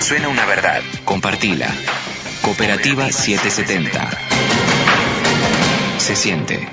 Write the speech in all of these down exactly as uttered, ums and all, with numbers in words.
suena una verdad, compartila. Cooperativa setecientos setenta. Se siente.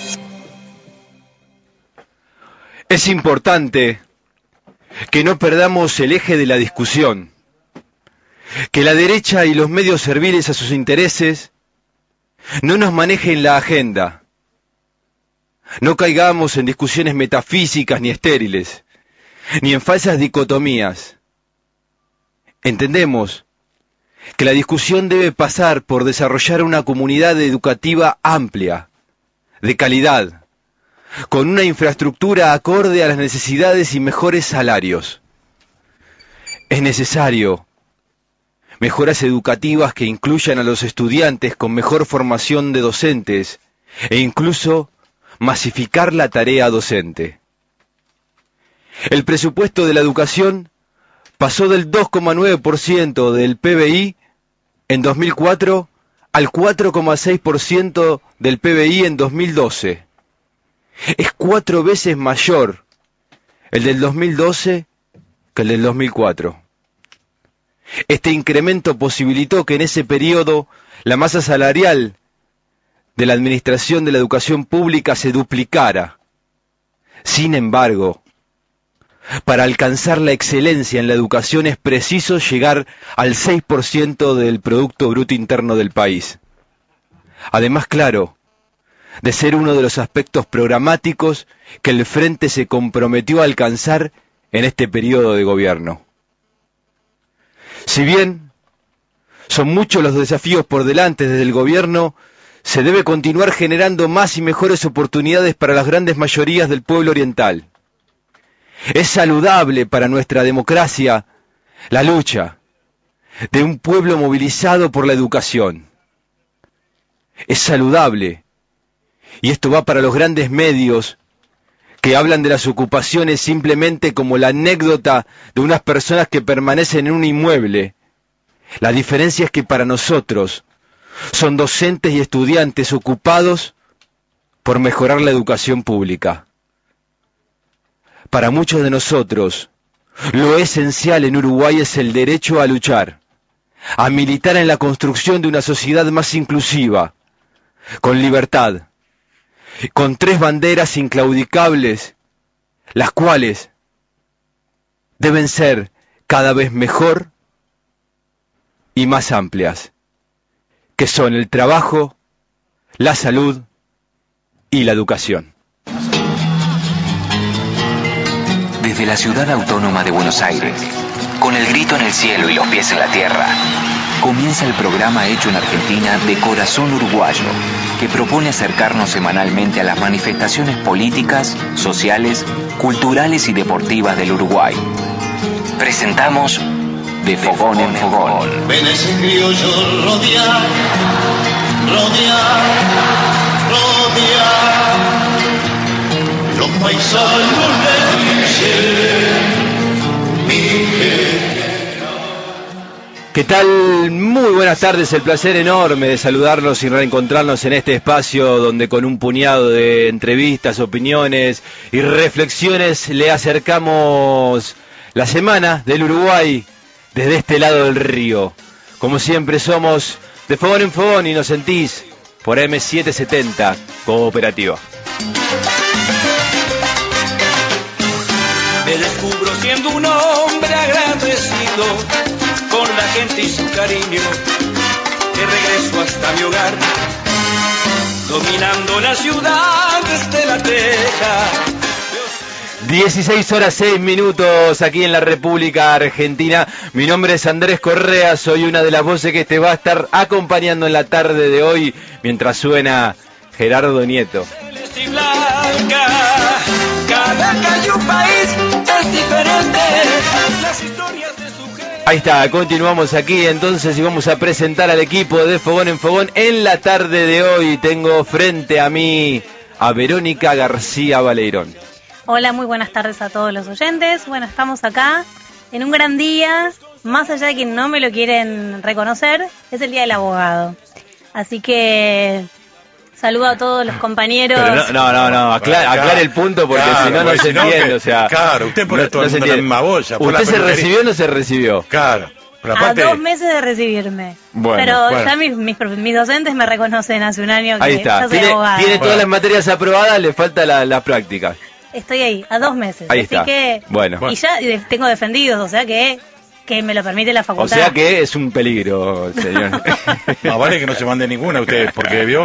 Es importante que no perdamos el eje de la discusión, que la derecha y los medios serviles a sus intereses no nos manejen la agenda, no caigamos en discusiones metafísicas ni estériles, ni en falsas dicotomías. Entendemos que la discusión debe pasar por desarrollar una comunidad educativa amplia, de calidad, con una infraestructura acorde a las necesidades y mejores salarios. Es necesario mejoras educativas que incluyan a los estudiantes con mejor formación de docentes e incluso masificar la tarea docente. El presupuesto de la educación pasó del dos coma nueve por ciento del P B I en dos mil cuatro al cuatro coma seis por ciento del P B I en dos mil doce. Es cuatro veces mayor el del dos mil doce que el del dos mil cuatro. Este incremento posibilitó que en ese periodo la masa salarial de la administración de la educación pública se duplicara. Sin embargo, para alcanzar la excelencia en la educación es preciso llegar al seis por ciento del Producto Bruto Interno del país. Además, claro, de ser uno de los aspectos programáticos que el Frente se comprometió a alcanzar en este periodo de gobierno. Si bien son muchos los desafíos por delante desde el gobierno, se debe continuar generando más y mejores oportunidades para las grandes mayorías del pueblo oriental. Es saludable para nuestra democracia la lucha de un pueblo movilizado por la educación. Es saludable, y esto va para los grandes medios que hablan de las ocupaciones simplemente como la anécdota de unas personas que permanecen en un inmueble. La diferencia es que para nosotros son docentes y estudiantes ocupados por mejorar la educación pública. Para muchos de nosotros, lo esencial en Uruguay es el derecho a luchar, a militar en la construcción de una sociedad más inclusiva, con libertad, con tres banderas inclaudicables, las cuales deben ser cada vez mejor y más amplias, que son el trabajo, la salud y la educación. Desde la ciudad autónoma de Buenos Aires, con el grito en el cielo y los pies en la tierra, comienza el programa hecho en Argentina de Corazón Uruguayo, que propone acercarnos semanalmente a las manifestaciones políticas, sociales, culturales y deportivas del Uruguay. Presentamos De Fogón en Fogón. Ven ese criollo rodear, rodear, rodear. Los paisanos le dicen, Miguel. ¿Qué tal? Muy buenas tardes, el placer enorme de saludarlos y reencontrarnos en este espacio donde con un puñado de entrevistas, opiniones y reflexiones le acercamos la semana del Uruguay desde este lado del río. Como siempre somos De Fogón en Fogón y nos sentís por eme setecientos setenta Cooperativa. Me descubro siendo un hombre agradecido con la gente y su cariño, que regreso hasta mi hogar, dominando la ciudad desde la teja. dieciséis horas seis minutos aquí en la República Argentina. Mi nombre es Andrés Correa, soy una de las voces que te va a estar acompañando en la tarde de hoy mientras suena Gerardo Nieto. Celeste y blanca, cada calle un país es diferente, las historias de su gente. Ahí está, continuamos aquí entonces y vamos a presentar al equipo de Fogón en Fogón en la tarde de hoy. Tengo frente a mí a Verónica García Baleirón. Hola, muy buenas tardes a todos los oyentes. Bueno, estamos acá en un gran día, más allá de que no me lo quieren reconocer, es el Día del Abogado. Así que saludo a todos los compañeros. Pero no, no, no, no. Aclare, aclare el punto porque claro, si no, no se entiende. O sea, claro, usted pone no, todo no el mundo en la misma bolsa. ¿Usted se recibió o no se recibió? Claro. Pero aparte, a dos meses de recibirme. Bueno, Pero bueno. ya mis, mis, mis docentes me reconocen hace un año que Ahí está. ya soy Tiene, abogada. tiene todas Bueno. las materias aprobadas, le falta la, la práctica. Estoy ahí, a dos meses. Ahí Así está. que... Bueno. Y ya de- tengo defendidos, o sea que, que me lo permite la O facultad. sea que es un peligro, señor. más vale que no se mande ninguna a ustedes, porque vio.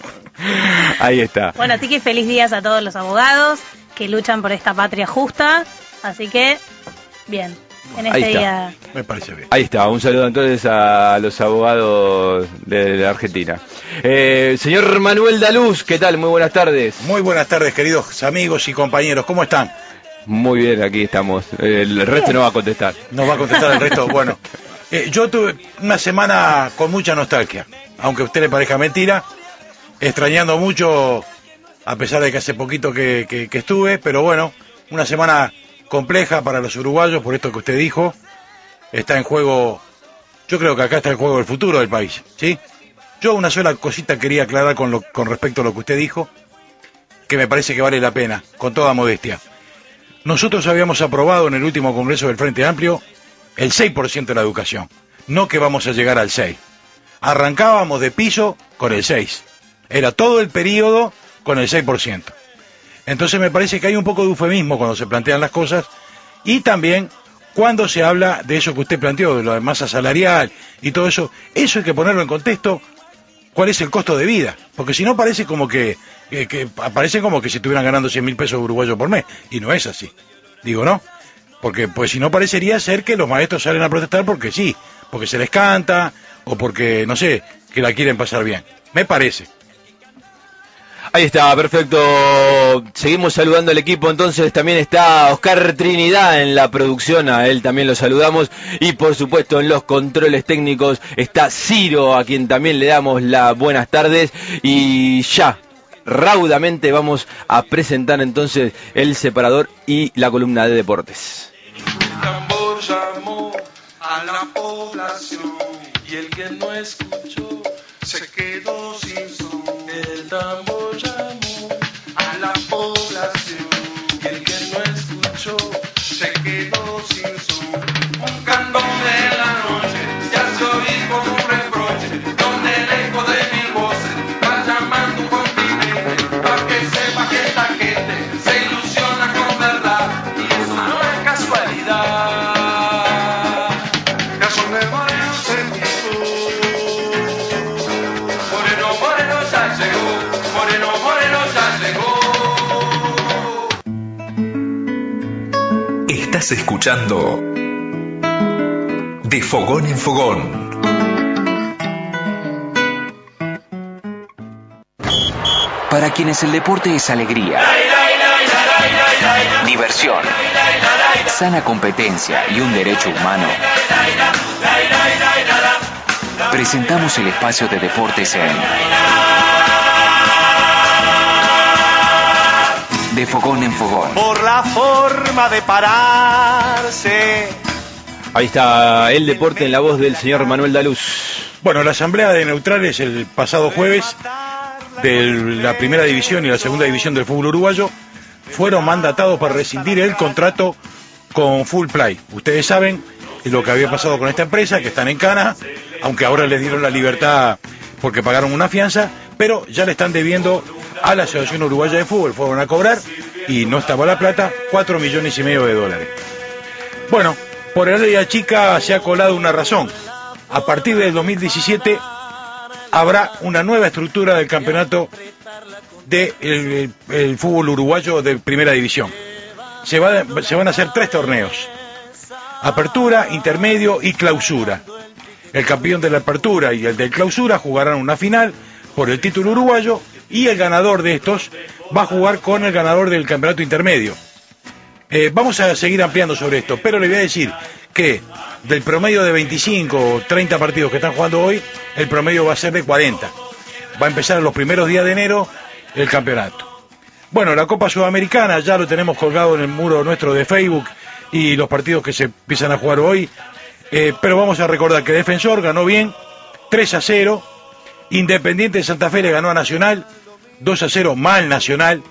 Ahí está. Bueno, así que feliz días a todos los abogados que luchan por esta patria justa. Así que, bien, en Ahí este está. día... Me parece bien. Ahí está, un saludo entonces a los abogados de la Argentina. Eh, señor Manuel Daluz, ¿qué tal? Muy buenas tardes. Muy buenas tardes, queridos amigos y compañeros. ¿Cómo están? Muy bien, aquí estamos. El resto no va a contestar. Nos va a contestar el resto. Bueno, eh, yo tuve una semana con mucha nostalgia, aunque a usted le parezca mentira, extrañando mucho, a pesar de que hace poquito que, que, que estuve, pero bueno, una semana compleja para los uruguayos, por esto que usted dijo. Está en juego, yo creo que acá está en juego el futuro del país, ¿sí? Yo una sola cosita quería aclarar con, lo, con respecto a lo que usted dijo, que me parece que vale la pena, con toda modestia. Nosotros habíamos aprobado en el último Congreso del Frente Amplio el seis por ciento de la educación, no que vamos a llegar al seis. Arrancábamos de piso con el seis. Era todo el periodo con el seis por ciento. Entonces me parece que hay un poco de eufemismo cuando se plantean las cosas y también cuando se habla de eso que usted planteó, de la masa salarial y todo eso, eso hay que ponerlo en contexto, cuál es el costo de vida, porque si no parece como que, que, que parece como que si estuvieran ganando cien mil pesos uruguayos por mes, y no es así, digo, ¿no? Porque pues si no parecería ser que los maestros salen a protestar porque sí, porque se les canta, o porque, no sé, que la quieren pasar bien, me parece. Ahí está, perfecto. Seguimos saludando al equipo, entonces también está Oscar Trinidad en la producción, a él también lo saludamos, y por supuesto en los controles técnicos está Ciro, a quien también le damos las buenas tardes, y ya, raudamente vamos a presentar entonces el separador y la columna de deportes. El tambor llamó a la población y el que no escuchó se quedó sin son. El tambor llamó a la población y el que no escuchó se quedó sin son. Un cantón de la noche se hace oír como un reproche, donde el eco de mil voces va llamando un continente, para que sepa que esta gente se ilusiona con verdad y eso no es casualidad. Caso de Moreno se dijo, Moreno, Moreno ya llegó, Moreno, Moreno ya llegó. Estás escuchando De Fogón en Fogón. Para quienes el deporte es alegría, diversión, sana competencia y un derecho humano, presentamos el espacio de deportes en De Fogón en Fogón. Por la forma de pararse. Ahí está el deporte en la voz del señor Manuel Daluz. Bueno, la asamblea de neutrales el pasado jueves de la primera división y la segunda división del fútbol uruguayo fueron mandatados para rescindir el contrato con Full Play. Ustedes saben lo que había pasado con esta empresa, que están en cana, aunque ahora les dieron la libertad porque pagaron una fianza, pero ya le están debiendo a la Asociación Uruguaya de Fútbol. Fueron a cobrar y no estaba la plata, cuatro millones y medio de dólares. Bueno, por el área chica se ha colado una razón. A partir del dos mil diecisiete habrá una nueva estructura del campeonato del de el, el fútbol uruguayo de primera división. Se, va, se van a hacer tres torneos: apertura, intermedio y clausura. El campeón de la apertura y el de clausura jugarán una final por el título uruguayo y el ganador de estos va a jugar con el ganador del campeonato intermedio. Eh, vamos a seguir ampliando sobre esto, pero le voy a decir que del promedio de veinticinco o treinta partidos que están jugando hoy, el promedio va a ser de cuarenta. Va a empezar en los primeros días de enero el campeonato. Bueno, la Copa Sudamericana ya lo tenemos colgado en el muro nuestro de Facebook y los partidos que se empiezan a jugar hoy, eh, pero vamos a recordar que Defensor ganó bien, tres a cero, Independiente de Santa Fe le ganó a Nacional, dos a cero, mal Nacional,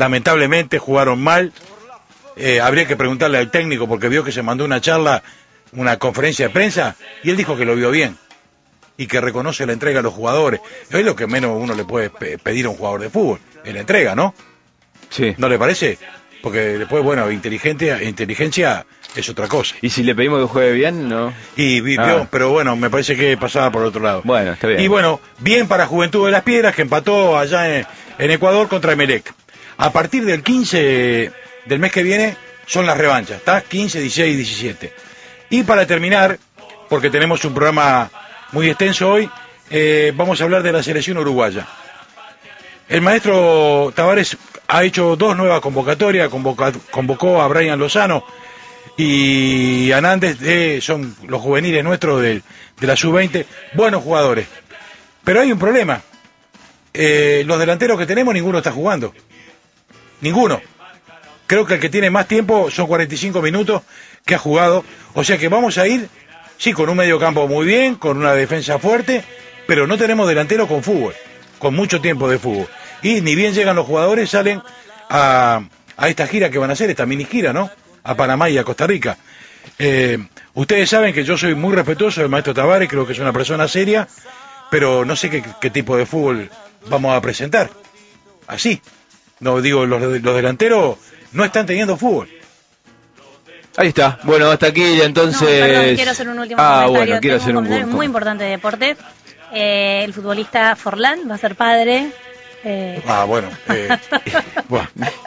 lamentablemente jugaron mal. Eh, habría que preguntarle al técnico porque vio que se mandó una charla una conferencia de prensa y él dijo que lo vio bien y que reconoce la entrega a los jugadores. Es lo que menos uno le puede pe- pedir a un jugador de fútbol, es la entrega, ¿no? Sí. ¿No le parece? Porque después, bueno, inteligencia, inteligencia es otra cosa. Y si le pedimos que juegue bien, ¿no? Y vi- Ah. vio, pero bueno, me parece que pasaba por otro lado. Bueno, está bien. Y bueno, bien para Juventud de las Piedras, que empató allá en, en Ecuador contra Emelec. A partir del quince del mes que viene son las revanchas, ¿está? quince, dieciséis y diecisiete. Y para terminar, porque tenemos un programa muy extenso hoy, eh, vamos a hablar de la selección uruguaya. El maestro Tavares ha hecho dos nuevas convocatorias, convoca- convocó a Brian Lozano y a Nández, eh, son los juveniles nuestros de, de la sub veinte, buenos jugadores. Pero hay un problema, eh, los delanteros que tenemos ninguno está jugando, ninguno. Creo que el que tiene más tiempo son cuarenta y cinco minutos que ha jugado, o sea que vamos a ir, sí, con un medio campo muy bien, con una defensa fuerte, pero no tenemos delantero con fútbol, con mucho tiempo de fútbol. Y ni bien llegan los jugadores, salen a, a esta gira que van a hacer, esta mini gira, ¿no? A Panamá y a Costa Rica. Eh, ustedes saben que yo soy muy respetuoso del maestro Tavares, creo que es una persona seria, pero no sé qué, qué tipo de fútbol vamos a presentar. Así. No, digo, los, los delanteros no están teniendo fútbol. Ahí está. Bueno, hasta aquí entonces. No, perdón, quiero hacer un último ah, comentario. bueno, quiero Tengo hacer un un comentario punto. muy importante de deporte. Eh, el futbolista Forlán va a ser padre. Eh, Ah, bueno. Eh, bueno.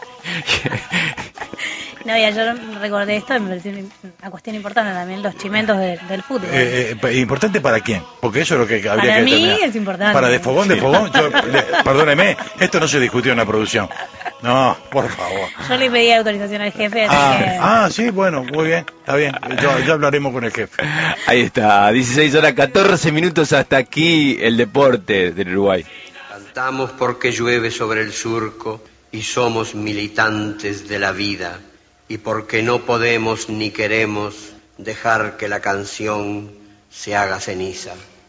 no, ya yo recordé esto, me pareció una cuestión importante también, los chimentos de- del fútbol. Eh, eh, ¿Importante para quién? Porque eso es lo que habría Para que mí determinar. es importante. Para de fogón, de fogón. Yo, le- perdóneme, esto no se discutió en la producción. No, por favor. Yo le pedí autorización al jefe, así Ah, que... ah, sí, bueno, muy bien, está bien. Yo, ya hablaremos con el jefe. Ahí está, dieciséis horas catorce minutos hasta aquí el deporte del Uruguay. Cantamos porque llueve sobre el surco y somos militantes de la vida y porque no podemos ni queremos dejar que la canción se haga ceniza.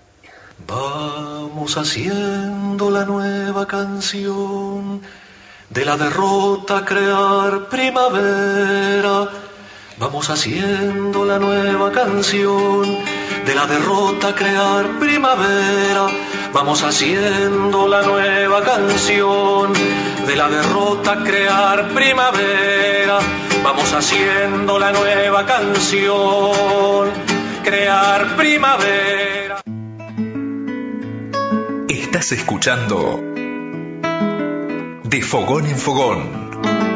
Vamos haciendo la nueva canción, de la derrota crear primavera. Vamos haciendo la nueva canción, de la derrota crear primavera. Vamos haciendo la nueva canción, de la derrota crear primavera. Vamos haciendo la nueva canción, crear primavera. Estás escuchando De Fogón en Fogón.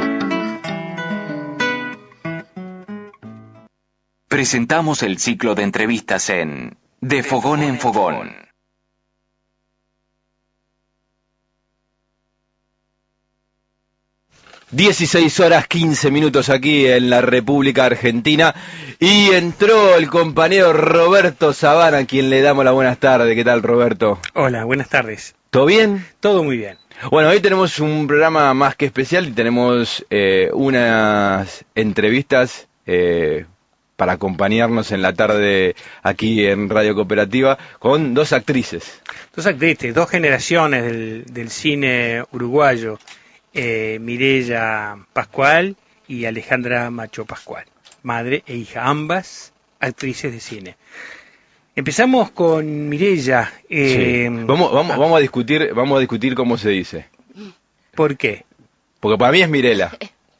Presentamos el ciclo de entrevistas en De Fogón en Fogón. dieciséis horas quince minutos aquí en la República Argentina y entró el compañero Roberto Sabana, a quien le damos la buenas tardes. ¿Qué tal, Roberto? Hola, buenas tardes. ¿Todo bien? Todo muy bien. Bueno, hoy tenemos un programa más que especial y tenemos eh, unas entrevistas eh, para acompañarnos en la tarde aquí en Radio Cooperativa con dos actrices. Dos actrices, dos generaciones del, del cine uruguayo, eh, Mireya Pascual y Alejandra Macho Pascual, madre e hija, ambas actrices de cine. Empezamos con Mireya. Eh, Sí. Vamos, vamos, vamos a discutir, vamos a discutir cómo se dice. ¿Por qué? Porque para mí es Mirela.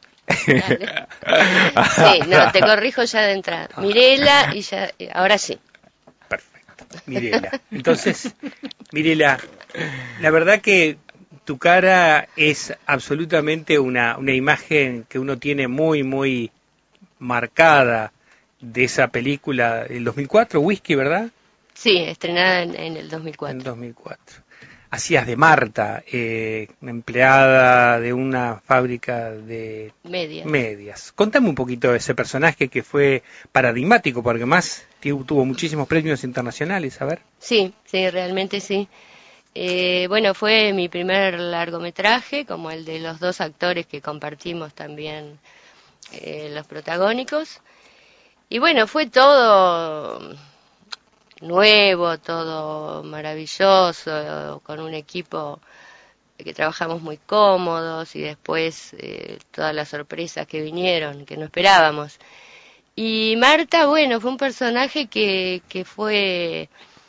Sí, no, te corrijo ya de entrada. Mirela y ya, ahora sí. Mirela. Entonces, Mirela, la verdad que tu cara es absolutamente una, una imagen que uno tiene muy, muy marcada de esa película del dos mil cuatro, Whisky, ¿verdad? Sí, estrenada en, en el dos mil cuatro. En dos mil cuatro. Hacías de Marta, eh, empleada de una fábrica de Medias. medias. Contame un poquito de ese personaje que fue paradigmático, porque más tuvo muchísimos premios internacionales, a ver. Sí, sí, realmente sí. Eh, bueno, fue mi primer largometraje, como el de los dos actores que compartimos también eh, los protagónicos. Y bueno, fue todo nuevo, todo maravilloso, con un equipo que trabajamos muy cómodos y después eh, todas las sorpresas que vinieron, que no esperábamos. Y Marta, bueno, fue un personaje que, que fue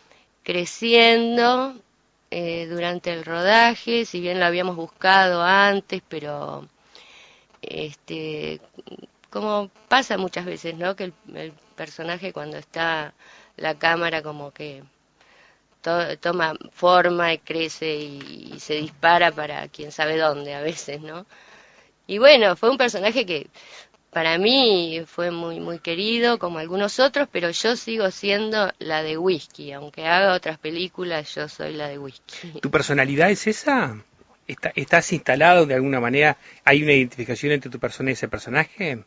creciendo eh, durante el rodaje, si bien lo habíamos buscado antes, pero este como pasa muchas veces, ¿no? Que el, el personaje cuando está la cámara como que to, toma forma y crece y, y se dispara para quién sabe dónde a veces, ¿no? Y bueno, fue un personaje que para mí fue muy muy querido, como algunos otros, pero yo sigo siendo la de Whisky. Aunque haga otras películas, yo soy la de Whisky. ¿Tu personalidad es esa? ¿Está, ¿Estás instalado de alguna manera? ¿Hay una identificación entre tu persona y ese personaje?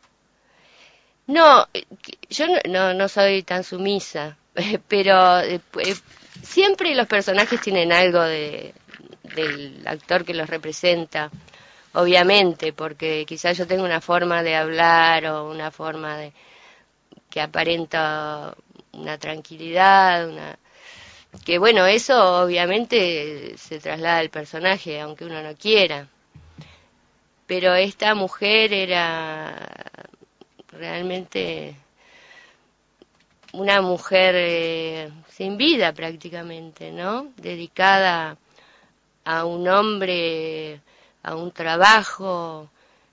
No, yo no, no, no soy tan sumisa, pero eh, siempre los personajes tienen algo de, del actor que los representa. Obviamente, porque quizás yo tengo una forma de hablar o una forma de que aparenta una tranquilidad, una que bueno, eso obviamente se traslada al personaje, aunque uno no quiera. Pero esta mujer era realmente una mujer eh, sin vida prácticamente, ¿no? Dedicada a un hombre, a un trabajo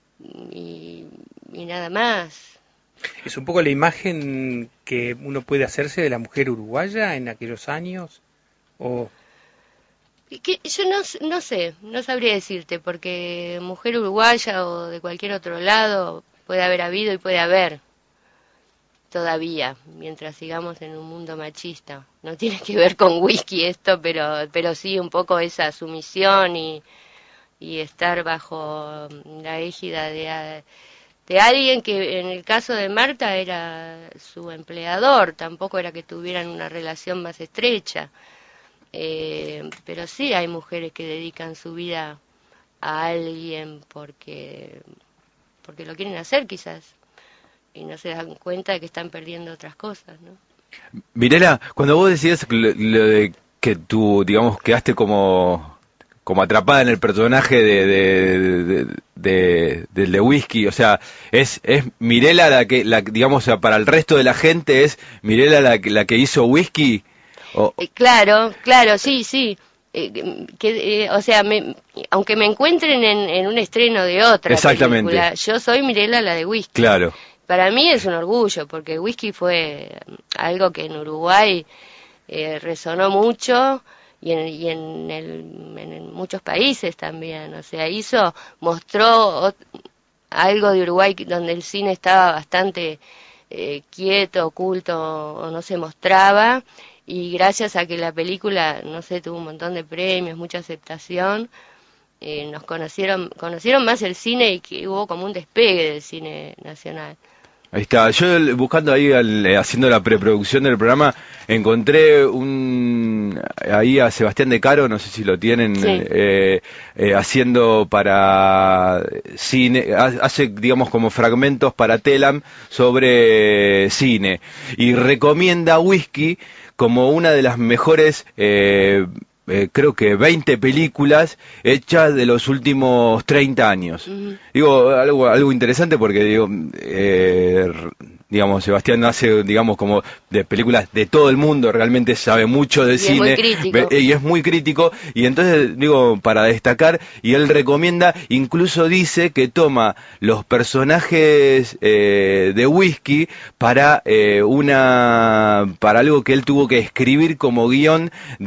y, y nada más. ¿Es un poco la imagen que uno puede hacerse de la mujer uruguaya en aquellos años? ¿O que yo no, no sé, no sabría decirte, porque mujer uruguaya o de cualquier otro lado puede haber habido y puede haber todavía, mientras sigamos en un mundo machista. No tiene que ver con Whisky esto, pero pero sí un poco esa sumisión y y estar bajo la égida de, de alguien que en el caso de Marta era su empleador, tampoco era que tuvieran una relación más estrecha. Eh, pero sí hay mujeres que dedican su vida a alguien porque, porque lo quieren hacer quizás, y no se dan cuenta de que están perdiendo otras cosas, ¿no? Mirela, cuando vos decías lo, lo de que tú, digamos, quedaste como... como atrapada en el personaje de de, de, de, de, de Whisky, o sea, es es Mirela la que, la, digamos, para el resto de la gente es Mirela la, la que hizo Whisky. O... Eh, claro, claro, sí, sí. Eh, que, eh, o sea, me, aunque me encuentren en, en un estreno de otra película, yo soy Mirela la de Whisky. Claro. Para mí es un orgullo, porque Whisky fue algo que en Uruguay eh, resonó mucho. Y, en, y en, el, en muchos países también, o sea, hizo, mostró algo de Uruguay donde el cine estaba bastante eh, quieto, oculto, o no se mostraba, y gracias a que la película, no sé, tuvo un montón de premios, mucha aceptación, eh, nos conocieron, conocieron más el cine y que hubo como un despegue del cine nacional. Ahí está, yo buscando ahí, al, haciendo la preproducción del programa, encontré un ahí a Sebastián De Caro, no sé si lo tienen, sí. eh, eh, haciendo para cine, hace digamos como fragmentos para Telam sobre cine, y recomienda Whisky como una de las mejores... Eh, Eh, creo que veinte películas hechas de los últimos treinta años. Uh-huh. Digo, algo algo interesante porque, digo, eh, digamos, Sebastián hace, digamos, como de películas de todo el mundo, realmente sabe mucho de y cine. Es muy crítico. Y es muy crítico, y entonces, digo, para destacar, y él recomienda, incluso dice que toma los personajes eh, de Whisky para eh, una, para algo que él tuvo que escribir como guión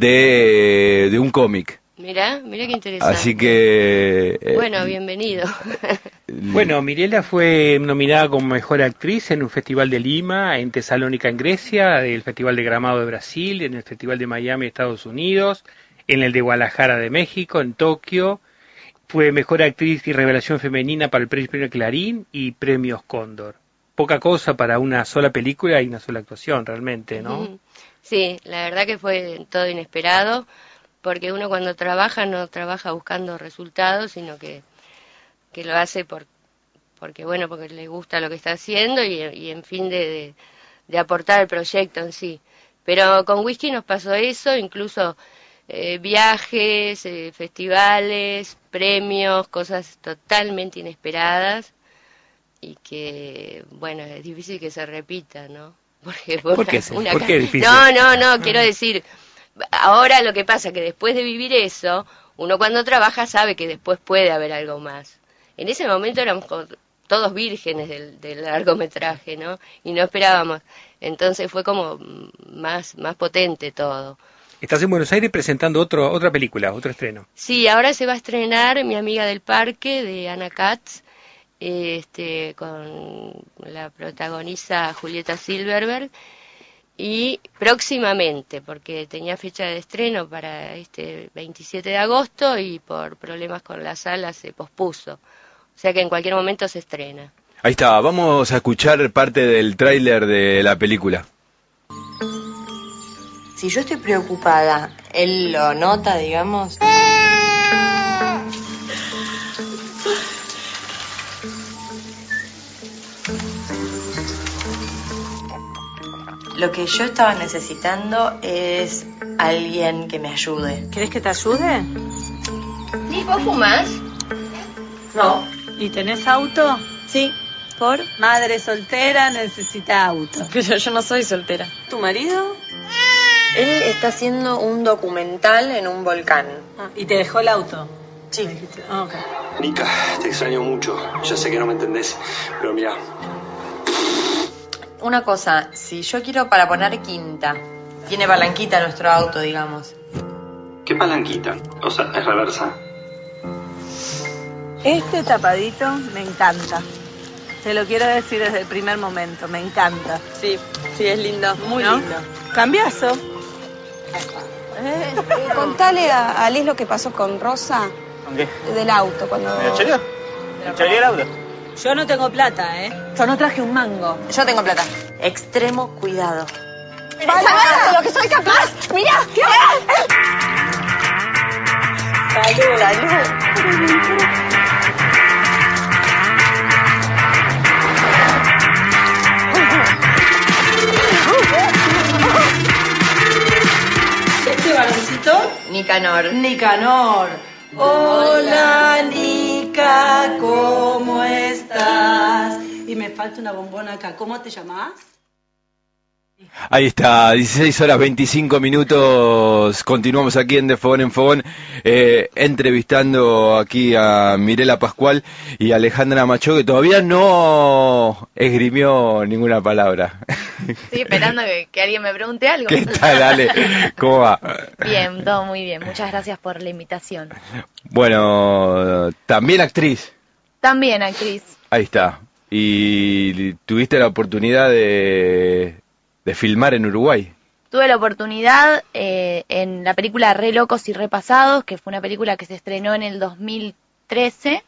de de un cómic. Mirá, mirá qué interesante. Así que... Eh, bueno, bienvenido. Bueno, Mirela fue nominada como Mejor Actriz en un Festival de Lima, en Tesalónica, en Grecia, el Festival de Gramado de Brasil, en el Festival de Miami, Estados Unidos, en el de Guadalajara de México, en Tokio. Fue Mejor Actriz y Revelación Femenina para el Premio Clarín y Premios Cóndor. Poca cosa para una sola película y una sola actuación, realmente, ¿no? Sí, la verdad que fue todo inesperado, porque uno cuando trabaja no trabaja buscando resultados, sino que, que lo hace por, porque bueno, porque le gusta lo que está haciendo y, y en fin de, de, de aportar al proyecto en sí. Pero con Whisky nos pasó eso, incluso eh, viajes, eh, festivales, premios, cosas totalmente inesperadas. y que, bueno, es difícil que se repita, ¿no? Porque fue ¿Por qué, una, una ¿Por qué es difícil? No, no, no, quiero decir, ahora lo que pasa es que después de vivir eso, uno cuando trabaja sabe que después puede haber algo más. En ese momento éramos todos vírgenes del, del largometraje, ¿no? Y no esperábamos. Entonces fue como más, más potente todo. Estás en Buenos Aires presentando otro, otra película, otro estreno. Sí, ahora se va a estrenar Mi amiga del parque, de Ana Katz, este, con la protagonista Julieta Silverberg, y próximamente, porque tenía fecha de estreno para este veintisiete de agosto y por problemas con la sala se pospuso. O sea que en cualquier momento se estrena. Ahí está, vamos a escuchar parte del tráiler de la película. Si yo estoy preocupada, él lo nota, digamos. Lo que yo estaba necesitando es alguien que me ayude. ¿Querés que te ayude? ¿Y vos fumás? No. ¿Y tenés auto? Sí. ¿Por? Madre soltera necesita auto. Pero yo no soy soltera. ¿Tu marido? Él está haciendo un documental en un volcán. Ah, ¿y te dejó el auto? Sí. Ah, okay. Nica, te extraño mucho. Ya sé que no me entendés, pero mira. Una cosa, si yo quiero para poner quinta, tiene palanquita nuestro auto, digamos. ¿Qué palanquita? O sea, es reversa. Este tapadito me encanta. Te lo quiero decir desde el primer momento, me encanta. Sí, sí, es lindo. Muy ¿no? lindo. Cambiazo. Eh, contale a, a Liz lo que pasó con Rosa. ¿Con qué? Del auto. Cuando... ¿Me lo choreó? ¿Me choreó el auto? Yo no tengo plata, ¿eh? Yo no traje un mango. Yo tengo plata. Extremo cuidado. ¡Vale! ¡De lo que soy capaz! ¡Mirá! ¡Salud! ¡Salud! ¿Este varoncito? Nicanor. Nicanor. Hola, Nica, ¿cómo estás? Y me falta una bombona acá. ¿Cómo te llamás? Ahí está, dieciséis horas veinticinco minutos, continuamos aquí en De Fogón en Fogón, eh, entrevistando aquí a Mirela Pascual y a Alejandra Macho, que todavía no esgrimió ninguna palabra. Estoy esperando que, que alguien me pregunte algo. ¿Qué tal, Ale? ¿Cómo va? Bien, todo muy bien, muchas gracias por la invitación. Bueno, también actriz. También actriz. Ahí está, y tuviste la oportunidad de... de filmar en Uruguay. Tuve la oportunidad eh, en la película Re Locos y Repasados, que fue una película que se estrenó en el dos mil trece,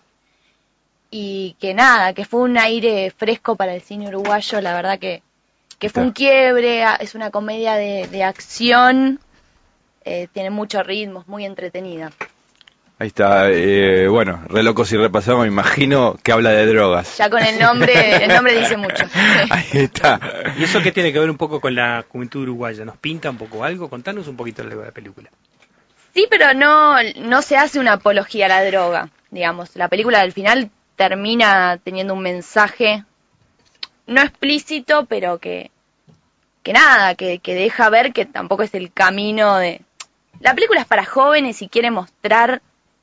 y que nada, que fue un aire fresco para el cine uruguayo, la verdad que, que fue un quiebre, es una comedia de, de acción, eh, tiene mucho ritmo, es muy entretenida. Ahí está, eh, bueno, Re Locos y Repasados, me imagino que habla de drogas. Ya con el nombre, el nombre dice mucho. Ahí está. ¿Y eso qué tiene que ver un poco con la juventud uruguaya? ¿Nos pinta un poco algo? Contanos un poquito de la película. Sí, pero no, no se hace una apología a la droga, digamos. La película al final termina teniendo un mensaje no explícito, pero que, que nada, que, que deja ver que tampoco es el camino de... La película es para jóvenes y quiere mostrar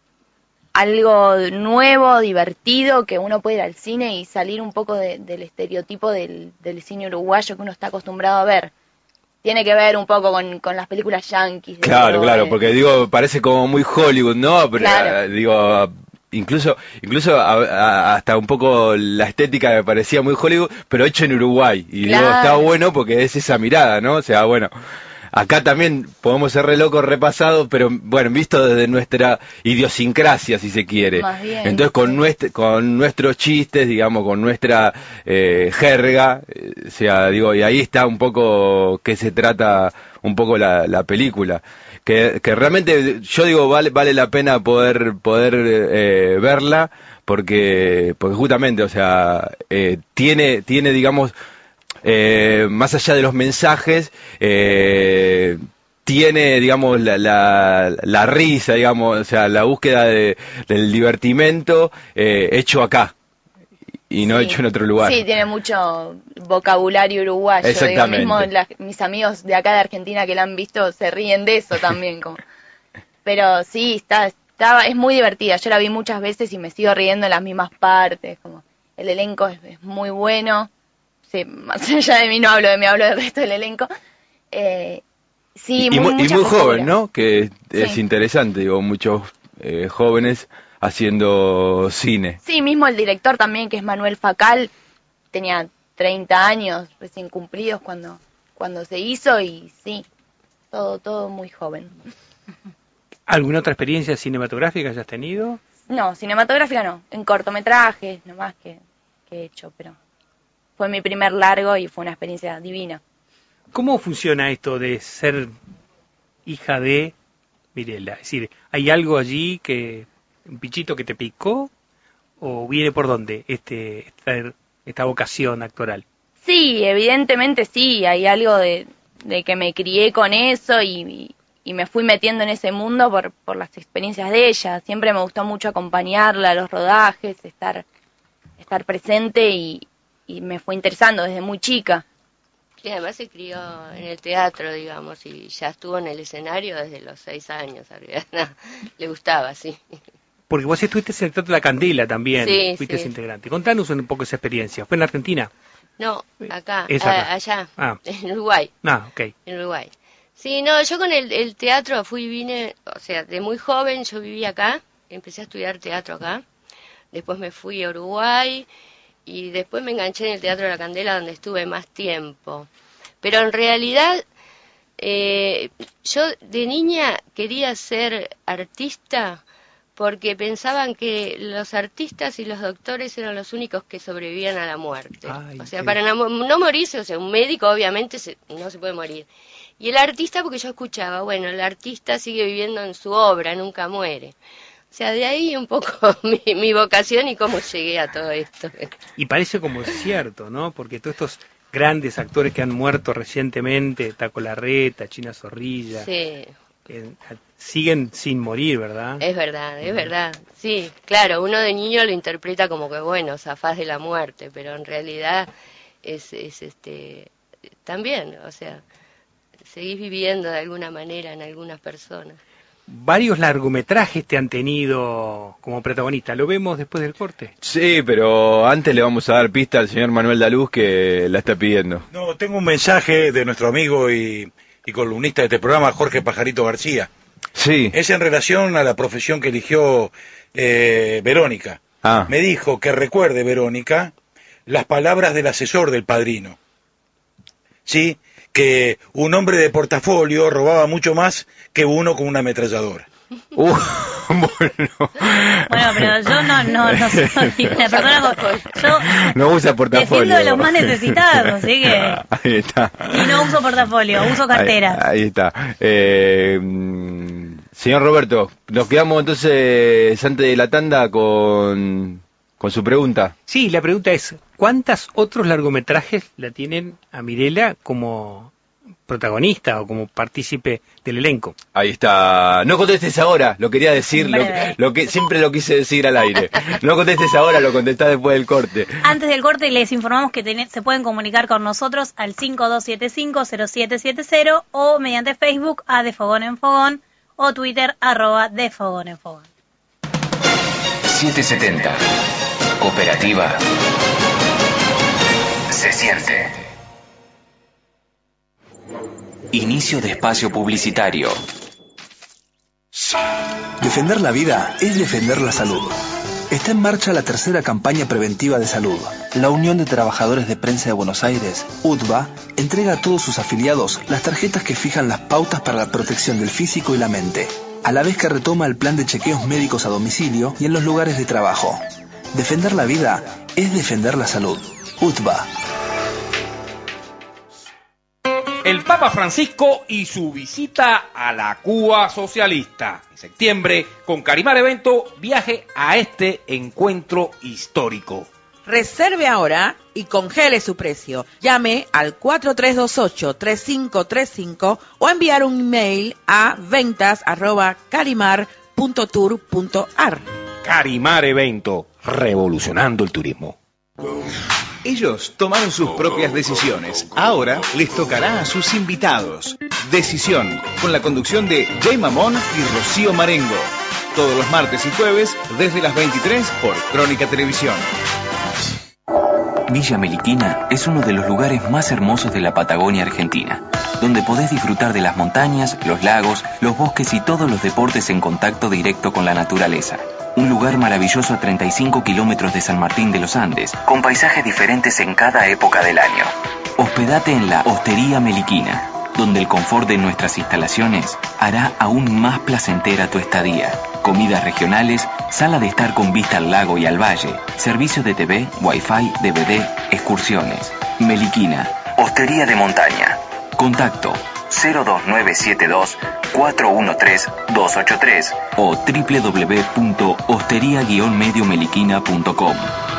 algo nuevo, divertido, que uno puede ir al cine y salir un poco de, del estereotipo del, del cine uruguayo que uno está acostumbrado a ver. Tiene que ver un poco con, con las películas yanquis. Claro, claro, porque digo, parece como muy Hollywood, ¿no? Pero Claro. digo, incluso incluso a- a- hasta un poco la estética me parecía muy Hollywood, pero hecho en Uruguay. Y digo, Claro. está bueno porque es esa mirada, ¿no? O sea, bueno, acá también podemos ser re locos, repasados, pero bueno, visto desde nuestra idiosincrasia, si se quiere. Más bien, Entonces, con, nuestro, con nuestros chistes, digamos, con nuestra eh, jerga, eh, o sea, digo, y ahí está un poco que se trata un poco la, la película. Que, que realmente, yo digo, vale vale la pena poder poder eh, verla, porque porque justamente, o sea, eh, tiene tiene, digamos, Eh, más allá de los mensajes, eh, tiene, digamos, la, la, la risa, digamos, o sea, la búsqueda de, del divertimento eh, hecho acá. y no Sí. hecho en otro lugar. Sí, tiene mucho vocabulario uruguayo. Exactamente. Digo, mismo la- mis amigos de acá de Argentina que la han visto se ríen de eso también. Como. Pero sí, está, está, es muy divertida. Yo la vi muchas veces y me sigo riendo en las mismas partes. Como el elenco es, es muy bueno. Sí, más allá de mí no hablo de mí, hablo del resto del elenco. Eh, sí, y, muy, muy, y mucha muy frescura. joven, ¿no? Que es Sí. interesante, digo, muchos eh, jóvenes haciendo cine. Sí, mismo el director también, que es Manuel Facal, tenía treinta años recién cumplidos cuando, cuando se hizo y sí, todo, todo muy joven. ¿Alguna otra experiencia cinematográfica hayas tenido? No, cinematográfica no, en cortometrajes nomás que, que he hecho, pero fue mi primer largo y fue una experiencia divina. ¿Cómo funciona esto de ser hija de Mirela? Es decir, ¿hay algo allí que, un pichito que te picó? ¿O viene por dónde este, esta, esta vocación actoral? Sí, evidentemente sí, hay algo de, de que me crié con eso y, y me fui metiendo en ese mundo por, por las experiencias de ella. Siempre me gustó mucho acompañarla a los rodajes, estar, estar presente y, y me fue interesando desde muy chica. Sí, además se crió en el teatro, digamos, y ya estuvo en el escenario desde los seis años. Ariana. Le gustaba, sí. Porque vos estuviste en el Teatro de la Candela también, Sí, fuiste sí. integrante. Contanos un poco esa experiencia. ¿Fue en Argentina? No, acá, Es acá. a- allá, Ah. en Uruguay. Ah, ok. En Uruguay. Sí, no, yo con el, el teatro fui y vine, o sea, de muy joven yo viví acá, empecé a estudiar teatro acá, después me fui a Uruguay y después me enganché en el Teatro de la Candela donde estuve más tiempo. Pero en realidad eh, yo de niña quería ser artista porque pensaban que los artistas y los doctores eran los únicos que sobrevivían a la muerte. Ay, o sea, qué- para no, no morirse, o sea, un médico obviamente se- no se puede morir. Y el artista, porque yo escuchaba, bueno, el artista sigue viviendo en su obra, nunca muere. O sea, de ahí un poco mi, mi vocación y cómo llegué a todo esto. Y parece como cierto, ¿no? Porque todos estos grandes actores que han muerto recientemente, Taco Larreta, China Zorrilla, Sí, eh, siguen sin morir, ¿verdad? es verdad, es verdad. Sí, claro, uno de niño lo interpreta como que, bueno, zafás de la muerte, pero en realidad es, es este, también, o sea, seguís viviendo de alguna manera en algunas personas. Varios largometrajes te han tenido como protagonista. ¿Lo vemos después del corte? Sí, pero antes le vamos a dar pista al señor Manuel Daluz que la está pidiendo. No, tengo un mensaje de nuestro amigo y, y columnista de este programa, Jorge Pajarito García. Sí. Es en relación a la profesión que eligió eh, Verónica. Ah. Me dijo que recuerde, Verónica, las palabras del asesor del padrino. Sí, que un hombre de portafolio robaba mucho más que uno con una ametralladora. Uh, bueno. Bueno, pero yo no, no, no soy una persona con... Yo No usa portafolio. defiendo a los más necesitados, así que... Ahí está. Y no uso portafolio, uso cartera. Ahí, ahí está. Eh, mm, señor Roberto, nos quedamos entonces antes de la tanda con, con su pregunta. Sí, la pregunta es, ¿cuántos otros largometrajes la tienen a Mirela como protagonista o como partícipe del elenco? Ahí está. No contestes ahora, lo quería decir, lo, Breve. lo que siempre lo quise decir al aire. No contestes ahora, lo contestás después del corte. Antes del corte les informamos que ten- se pueden comunicar con nosotros al cinco dos siete cinco cero siete siete cero o mediante Facebook a De Fogón en Fogón o Twitter arroba De Fogón en Fogón. setecientos setenta. Cooperativa. Se siente. Inicio de espacio publicitario. Defender la vida es defender la salud. Está en marcha la tercera campaña preventiva de salud. La Unión de Trabajadores de Prensa de Buenos Aires, U T B A, entrega a todos sus afiliados las tarjetas que fijan las pautas para la protección del físico y la mente, a la vez que retoma el plan de chequeos médicos a domicilio y en los lugares de trabajo. Defender la vida es defender la salud. U T B A. El Papa Francisco y su visita a la Cuba socialista. En septiembre, con Carimar Evento, viaje a este encuentro histórico. Reserve ahora y congele su precio. Llame al cuatro tres dos ocho, tres cinco tres cinco o enviar un email a ventas arroba carimar punto tour punto ar. Carimar Evento, revolucionando el turismo. Ellos tomaron sus propias decisiones. Ahora les tocará a sus invitados. Decisión, con la conducción de Jay Mamón y Rocío Marengo. Todos los martes y jueves, desde las veintitrés, por Crónica Televisión. Villa Meliquina es uno de los lugares más hermosos de la Patagonia Argentina, donde podés disfrutar de las montañas, los lagos, los bosques y todos los deportes en contacto directo con la naturaleza. Un lugar maravilloso a treinta y cinco kilómetros de San Martín de los Andes, con paisajes diferentes en cada época del año. Hospedate en la Hostería Meliquina, donde el confort de nuestras instalaciones hará aún más placentera tu estadía. Comidas regionales, sala de estar con vista al lago y al valle, servicio de T V, Wi-Fi, D V D, excursiones. Meliquina, Hostería de Montaña. Contacto cero dos nueve siete dos, cuatro uno tres, dos ocho tres o doble u doble u doble u punto hostería guion medio meliquina punto com.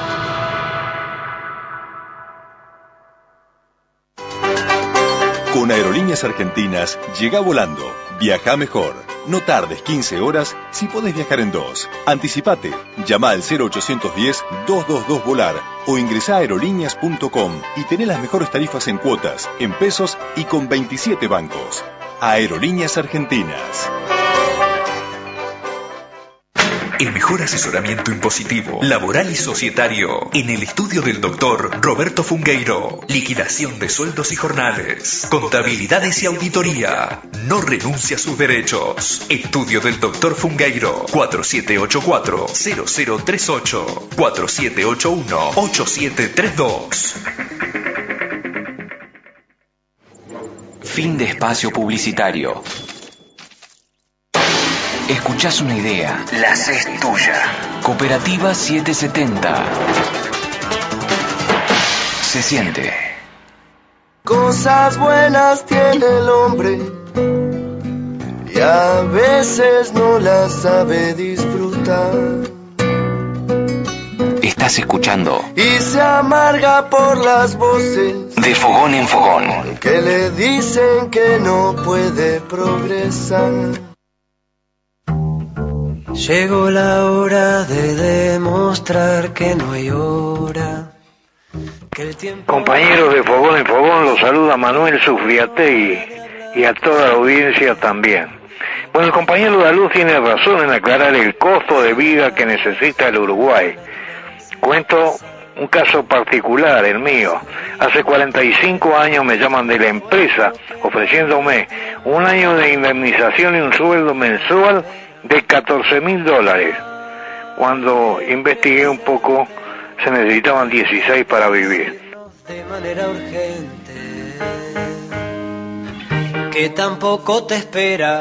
Con Aerolíneas Argentinas, llega volando. Viaja mejor. No tardes quince horas si podés viajar en dos. Anticipate. Llama al cero ochocientos diez, doscientos veintidós volar o ingresá a aerolíneas punto com y tené las mejores tarifas en cuotas, en pesos y con veintisiete bancos. Aerolíneas Argentinas. El mejor asesoramiento impositivo, laboral y societario en el estudio del doctor Roberto Fungueiro. Liquidación de sueldos y jornales, contabilidades y auditoría. No renuncia a sus derechos. Estudio del doctor Fungueiro. cuatro siete ocho cuatro, cero cero tres ocho, cuatro siete ocho uno, ocho siete tres dos. Fin de espacio publicitario. Escuchás una idea, la haces tuya. Cooperativa setecientos setenta. Se siente. Cosas buenas tiene el hombre y a veces no las sabe disfrutar. Estás escuchando Y se amarga por las voces De Fogón en Fogón, que le dicen que no puede progresar. Llegó la hora de demostrar que no hay hora. Que el tiempo... Compañeros de Fogón en Fogón, los saluda Manuel Sufriategui y a toda la audiencia también. Bueno, el compañero Daluz tiene razón en aclarar el costo de vida que necesita el Uruguay. Cuento un caso particular, el mío. Hace cuarenta y cinco años me llaman de la empresa ofreciéndome un año de indemnización y un sueldo mensual de catorce mil dólares. Cuando investigué un poco, se necesitaban dieciséis para vivir. De manera urgente, que tampoco te espera.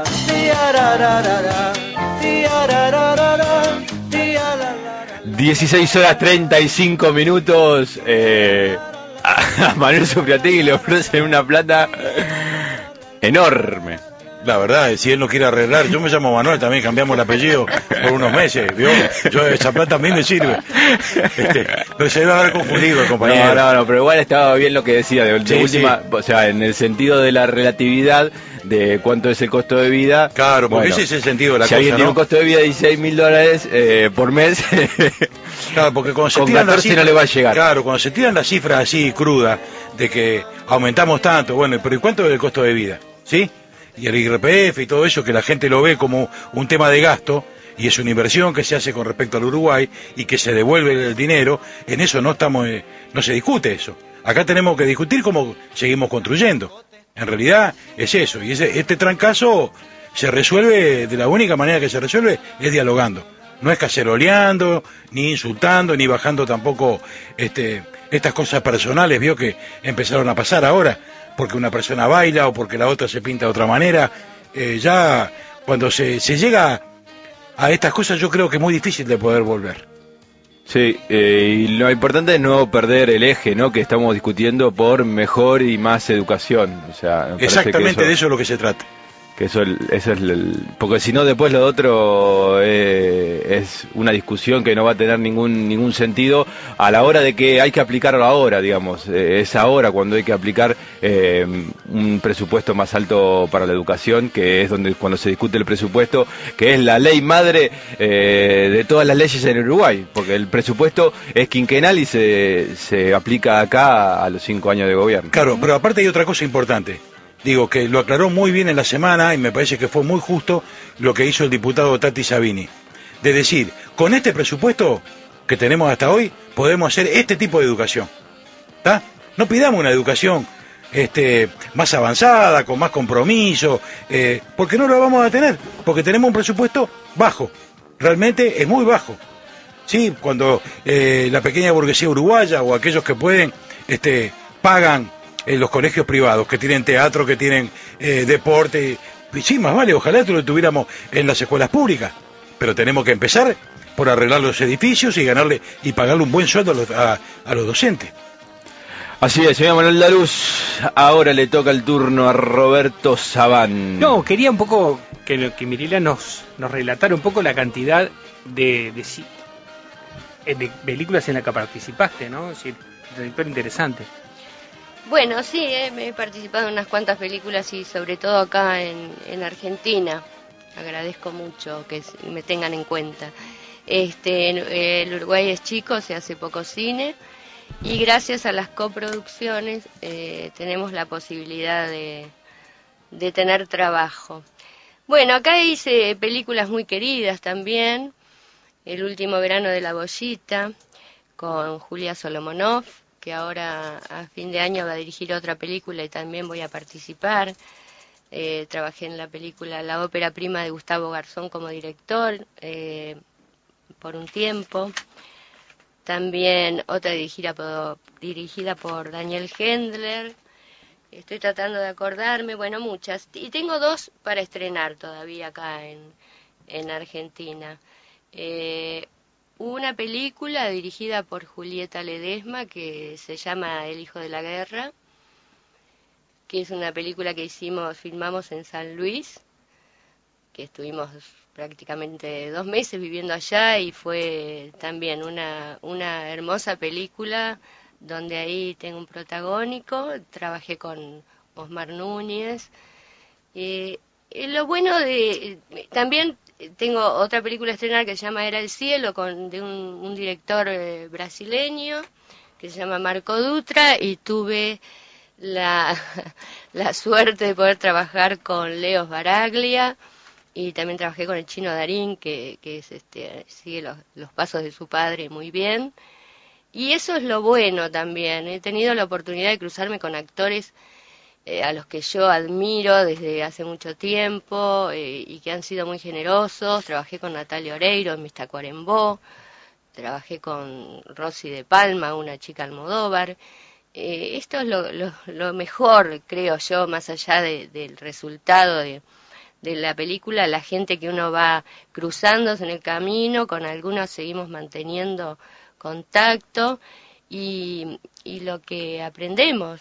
dieciséis horas treinta y cinco minutos. Eh, a Manuel Sufriategui le ofrecen una plata enorme. La verdad, si él no quiere arreglar, yo me llamo Manuel, también cambiamos el apellido por unos meses, ¿vio? Yo, esa plata a mí me sirve. Este, pero se debe haber confundido el compañero. No, no, no, pero igual estaba bien lo que decía, de, de Sí, última, sí. o sea, en el sentido de la relatividad de cuánto es el costo de vida. Claro, porque bueno, ese es el sentido de la si cosa, alguien tiene ¿no? un costo de vida de dieciséis mil dólares eh, por mes, Claro, porque cuando se con tiran las catorce cifras, no le va a llegar. Claro, cuando se tiran las cifras así crudas de que aumentamos tanto, bueno, pero ¿y cuánto es el costo de vida? ¿Sí? Y el I R P F y todo eso, que la gente lo ve como un tema de gasto, y es una inversión que se hace con respecto al Uruguay, y que se devuelve el dinero, en eso no estamos, eh, no se discute eso. Acá tenemos que discutir cómo seguimos construyendo. En realidad es eso, y ese, este trancazo se resuelve, de la única manera que se resuelve, es dialogando. No es caceroleando, ni insultando, ni bajando tampoco este, estas cosas personales, vio que empezaron a pasar ahora, porque una persona baila o porque la otra se pinta de otra manera. Eh, ya cuando se, se llega a estas cosas, yo creo que es muy difícil de poder volver. Sí, eh, y lo importante es no perder el eje, ¿no? Que estamos discutiendo por mejor y más educación. O sea, me parece Exactamente que eso... de eso es lo que se trata. Que eso, eso es el, porque si no después lo otro eh, es una discusión que no va a tener ningún ningún sentido a la hora de que hay que aplicarlo ahora, digamos, eh, es ahora cuando hay que aplicar eh, un presupuesto más alto para la educación, que es donde cuando se discute el presupuesto, que es la ley madre eh, de todas las leyes en Uruguay, porque el presupuesto es quinquenal y se, se aplica acá a los cinco años de gobierno. Claro, pero aparte hay otra cosa importante. Digo, que lo aclaró muy bien en la semana y me parece que fue muy justo lo que hizo el diputado Tati Sabini. De decir, con este presupuesto que tenemos hasta hoy, podemos hacer este tipo de educación. ¿Está? No pidamos una educación este, más avanzada, con más compromiso, eh, porque no lo vamos a tener, porque tenemos un presupuesto bajo. Realmente es muy bajo. Sí, cuando eh, la pequeña burguesía uruguaya o aquellos que pueden, este, pagan en los colegios privados, que tienen teatro, que tienen eh, deporte, y sí, más vale, ojalá esto lo tuviéramos en las escuelas públicas, pero tenemos que empezar por arreglar los edificios y ganarle y pagarle un buen sueldo a los, a, a los docentes. Así es, señor Manuel Daluz, ahora le toca el turno a Roberto Sabán. No, quería un poco que, que Mirela nos, nos relatara un poco la cantidad de, de, de películas en las que participaste, ¿no? Es decir, súper interesante. Bueno, sí, eh, he participado en unas cuantas películas y sobre todo acá en, en Argentina. Agradezco mucho que me tengan en cuenta. Este, eh, el Uruguay es chico, se hace poco cine y gracias a las coproducciones eh, tenemos la posibilidad de, de tener trabajo. Bueno, acá hice películas muy queridas también. El último verano de la Bollita con Julia Solomonov, que ahora a fin de año va a dirigir otra película y también voy a participar. Eh, trabajé en la película La ópera prima de Gustavo Garzón como director eh, por un tiempo. También otra dirigida por, dirigida por Daniel Hendler. Estoy tratando de acordarme, bueno, muchas. Y tengo dos para estrenar todavía acá en, en Argentina. Eh, Una película dirigida por Julieta Ledesma que se llama El hijo de la guerra, que es una película que hicimos, filmamos en San Luis, que estuvimos prácticamente dos meses viviendo allá y fue también una, una hermosa película donde ahí tengo un protagónico, trabajé con Osmar Núñez. Eh, eh, lo bueno de... también tengo otra película a estrenar que se llama Era el cielo, con de un, un director eh, brasileño que se llama Marco Dutra, y tuve la, la suerte de poder trabajar con Leo Baraglia, y también trabajé con el Chino Darín, que, que es este, sigue los, los pasos de su padre muy bien. Y eso es lo bueno también. He tenido la oportunidad de cruzarme con actores eh, a los que yo admiro desde hace mucho tiempo eh, y que han sido muy generosos. Trabajé con Natalia Oreiro en Mis Tacuarembó, trabajé con Rosy de Palma, una chica Almodóvar. Eh, esto es lo, lo, lo mejor, creo yo, más allá de, del resultado de, de la película, la gente que uno va cruzándose en el camino, con algunos seguimos manteniendo contacto y, y lo que aprendemos,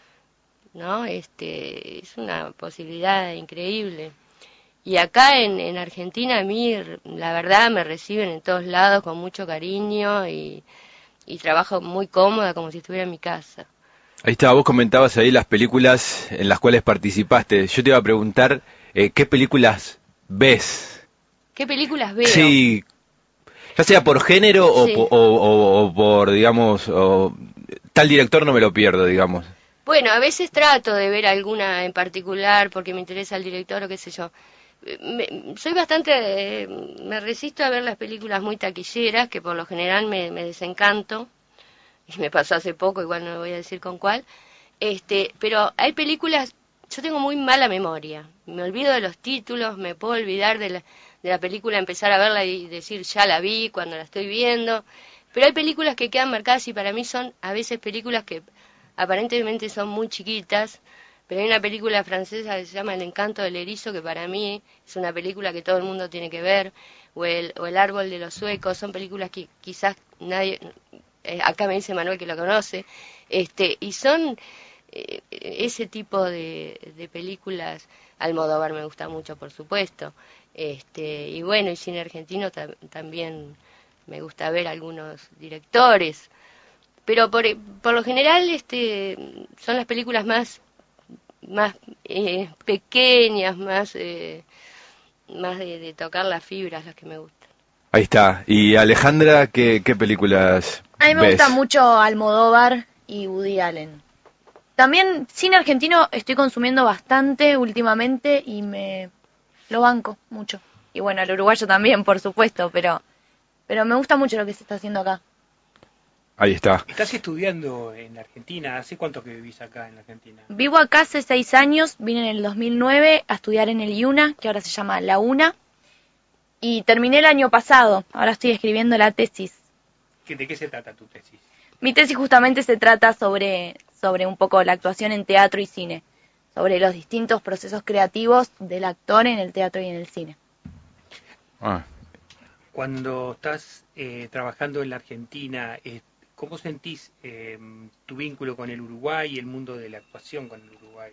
¿no? Este, es una posibilidad increíble. Y acá en, en Argentina a mí, la verdad, me reciben en todos lados con mucho cariño y, y trabajo muy cómoda, como si estuviera en mi casa. Ahí está, vos comentabas ahí las películas en las cuales participaste. Yo te iba a preguntar, eh, ¿qué películas ves? ¿Qué películas veo? Sí, ya sea por género o, Sí. o, o, o por, digamos, o, tal director no me lo pierdo, digamos. Bueno, a veces trato de ver alguna en particular porque me interesa el director o qué sé yo. Me, soy bastante, eh, me resisto a ver las películas muy taquilleras, que por lo general me, me desencanto, y me pasó hace poco, igual no voy a decir con cuál, este, pero hay películas, yo tengo muy mala memoria, me olvido de los títulos, me puedo olvidar de la, de la película, empezar a verla y decir ya la vi cuando la estoy viendo, pero hay películas que quedan marcadas y para mí son a veces películas que aparentemente son muy chiquitas, pero hay una película francesa que se llama El encanto del erizo, que para mí es una película que todo el mundo tiene que ver, o El, o el árbol de los suecos, son películas que quizás nadie, eh, acá me dice Manuel que lo conoce, este, y son eh, ese tipo de, de películas. Almodóvar me gusta mucho, por supuesto. Este, y bueno, y cine argentino tam- también me gusta ver algunos directores. Pero por, por lo general este, son las películas más, más eh, pequeñas, más, eh, más de, de tocar las fibras las que me gustan. Ahí está. Y Alejandra, ¿qué, qué películas A mí me ves? gusta mucho Almodóvar y Woody Allen. También cine argentino estoy consumiendo bastante últimamente y me lo banco mucho. Y bueno, el uruguayo también, por supuesto, pero pero me gusta mucho lo que se está haciendo acá. Ahí está. ¿Estás estudiando en Argentina? ¿Hace cuánto que vivís acá en Argentina? Vivo acá hace seis años, vine en el dos mil nueve a estudiar en el I U N A, que ahora se llama La UNA, y terminé el año pasado. Ahora estoy escribiendo la tesis. ¿De qué se trata tu tesis? Mi tesis justamente se trata sobre, sobre un poco la actuación en teatro y cine, sobre los distintos procesos creativos del actor en el teatro y en el cine. Ah. Cuando estás eh, trabajando en la Argentina, eh, ¿cómo sentís eh, tu vínculo con el Uruguay y el mundo de la actuación con el Uruguay?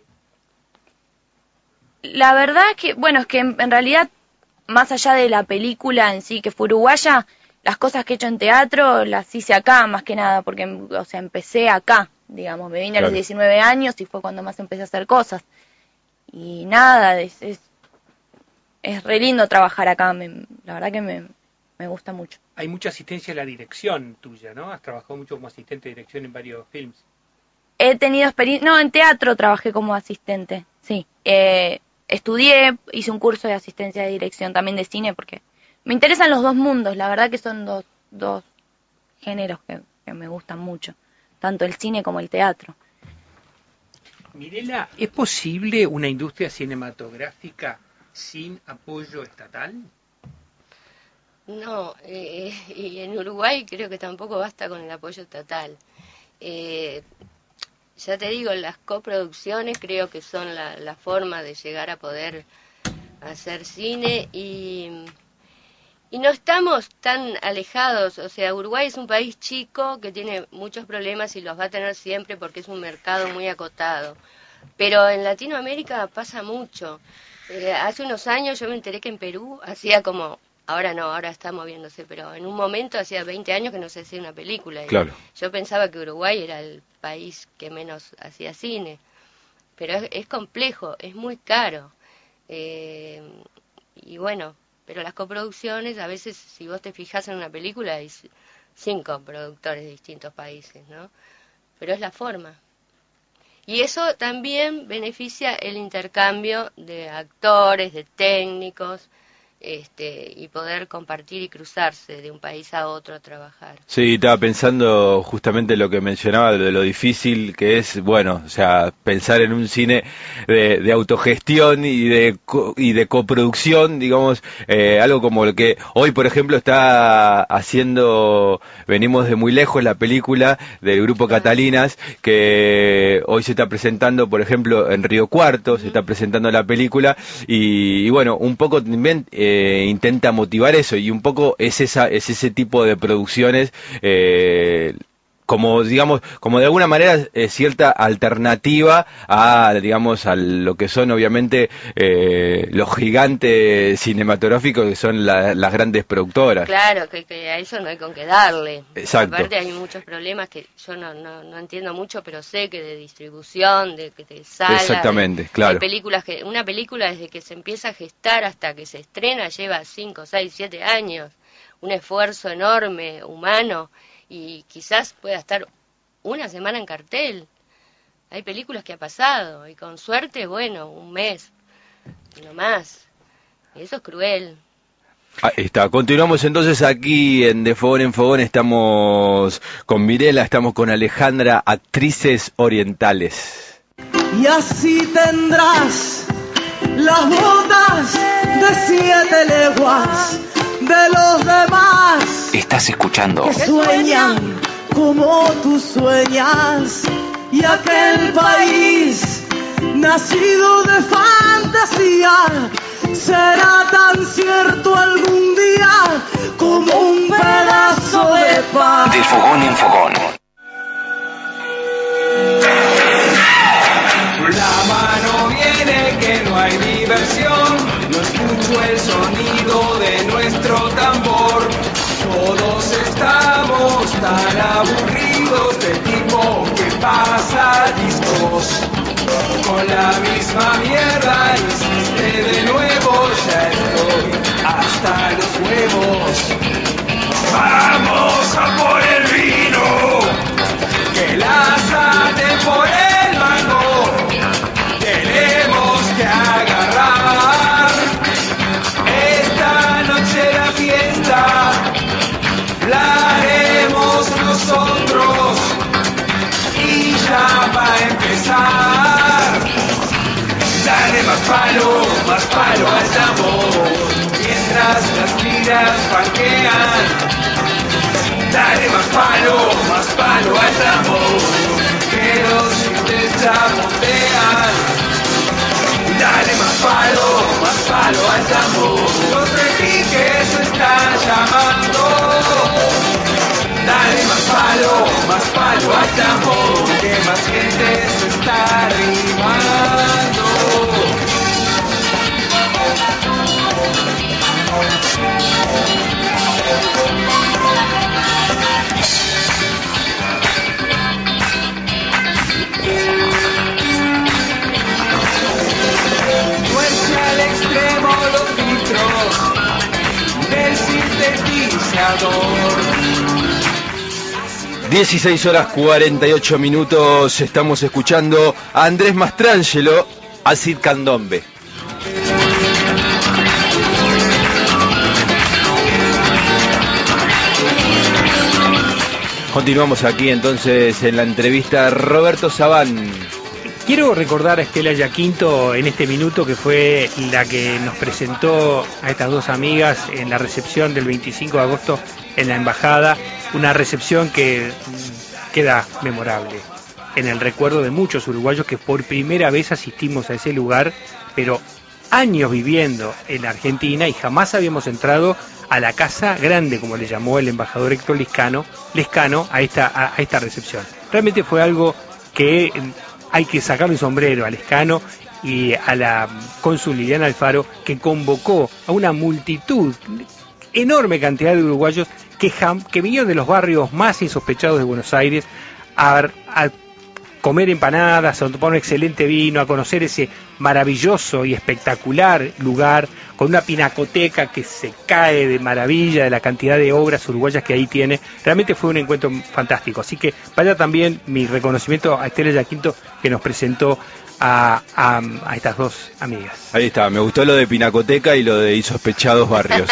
La verdad es que, bueno, es que en, en realidad, más allá de la película en sí, que fue uruguaya, las cosas que he hecho en teatro las hice acá, más que nada, porque, o sea, empecé acá, digamos, me vine a los Claro. diecinueve años y fue cuando más empecé a hacer cosas. Y nada, es, es, es re lindo trabajar acá, me, la verdad que me, me gusta mucho. Hay mucha asistencia a la dirección tuya, ¿no? Has trabajado mucho como asistente de dirección en varios films. He tenido experiencia, no, en teatro trabajé como asistente, sí. Eh, estudié, hice un curso de asistencia de dirección también de cine, porque me interesan los dos mundos, la verdad que son dos, dos géneros que, que me gustan mucho, tanto el cine como el teatro. Mirela, ¿es posible una industria cinematográfica sin apoyo estatal? No, eh, y en Uruguay creo que tampoco basta con el apoyo estatal. Eh, ya te digo, las coproducciones creo que son la, la forma de llegar a poder hacer cine y, y no estamos tan alejados. O sea, Uruguay es un país chico que tiene muchos problemas y los va a tener siempre porque es un mercado muy acotado. Pero en Latinoamérica pasa mucho. Eh, hace unos años yo me enteré que en Perú hacía como... Ahora no, ahora está moviéndose, pero en un momento hacía veinte años que no se hacía una película. Y Claro. yo pensaba que Uruguay era el país que menos hacía cine. Pero es, es complejo, es muy caro. Eh, y bueno, pero las coproducciones, a veces si vos te fijas en una película, hay cinco productores de distintos países, ¿no? Pero es la forma. Y eso también beneficia el intercambio de actores, de técnicos, este, y poder compartir y cruzarse de un país a otro a trabajar. Sí, estaba pensando justamente lo que mencionaba de lo difícil que es, bueno, o sea, pensar en un cine de, de autogestión y de co- y de coproducción, digamos, eh, algo como el que hoy, por ejemplo, está haciendo, venimos de muy lejos, la película del grupo Catalinas, que hoy se está presentando, por ejemplo, en Río Cuarto, se está presentando la película, y, y bueno, un poco también eh, intenta motivar eso, y un poco es esa es ese tipo de producciones, eh, como digamos, como de alguna manera eh, cierta alternativa a, digamos, a lo que son obviamente eh, los gigantes cinematográficos que son la- las grandes productoras. Claro, que, que a eso no hay con qué darle. Exacto. Aparte hay muchos problemas que yo no, no, no entiendo mucho, pero sé que de distribución, de que te salga. Exactamente, de- claro. Hay películas que, una película desde que se empieza a gestar hasta que se estrena lleva cinco, seis, siete años. Un esfuerzo enorme, humano, y quizás pueda estar una semana en cartel. Hay películas que ha pasado, y con suerte, bueno, un mes, no más. Y eso es cruel. Ahí está, continuamos entonces aquí en De Fogón en Fogón, estamos con Mirela, estamos con Alejandra, actrices orientales. Y así tendrás las botas de siete leguas de los demás Estás escuchando que sueñan como tú sueñas, y aquel país nacido de fantasía será tan cierto algún día como un pedazo de pan. De Fogón en Fogón. diversión, no escucho el sonido de nuestro tambor. Todos estamos tan aburridos del tipo que pasa discos. Con la misma mierda insiste de nuevo, ya estoy hasta los huevos. Vamos a por el vino, que la saquen por el mango. Tenemos que agarrar esta noche la fiesta, la haremos nosotros y ya va a empezar. Dale más palo, más palo al tambor, mientras las tiras parquean. Dale más palo, más palo al tambor, que los chistes ya pontean. Dale más palo, más palo al tambor, los repiques están llamando. Dale más palo, más palo al tambor, que más gente se está arribando. Tuerce al extremo los filtros del sintetizador. dieciséis horas cuarenta y ocho minutos, estamos escuchando a Andrés Mastrangelo, Acid Candombe. Continuamos aquí entonces en la entrevista Roberto Sabán. Quiero recordar a Estela Yaquinto en este minuto, que fue la que nos presentó a estas dos amigas en la recepción del veinticinco de agosto en la embajada, una recepción que queda memorable en el recuerdo de muchos uruguayos que por primera vez asistimos a ese lugar, pero años viviendo en Argentina y jamás habíamos entrado a la casa grande, como le llamó el embajador Héctor Lescano, Lescano a esta, a, a esta recepción. Realmente fue algo que hay que sacarle el sombrero a Lescano y a la cónsul Liliana Alfaro, que convocó a una multitud, enorme cantidad de uruguayos que, que vinieron de los barrios más insospechados de Buenos Aires a, a comer empanadas, a tomar un excelente vino, a conocer ese maravilloso y espectacular lugar, con una pinacoteca que se cae de maravilla de la cantidad de obras uruguayas que ahí tiene. Realmente fue un encuentro fantástico, así que vaya también mi reconocimiento a Estela Yaquinto, que nos presentó a, a, a estas dos amigas. Ahí está, me gustó lo de pinacoteca y lo de insospechados barrios.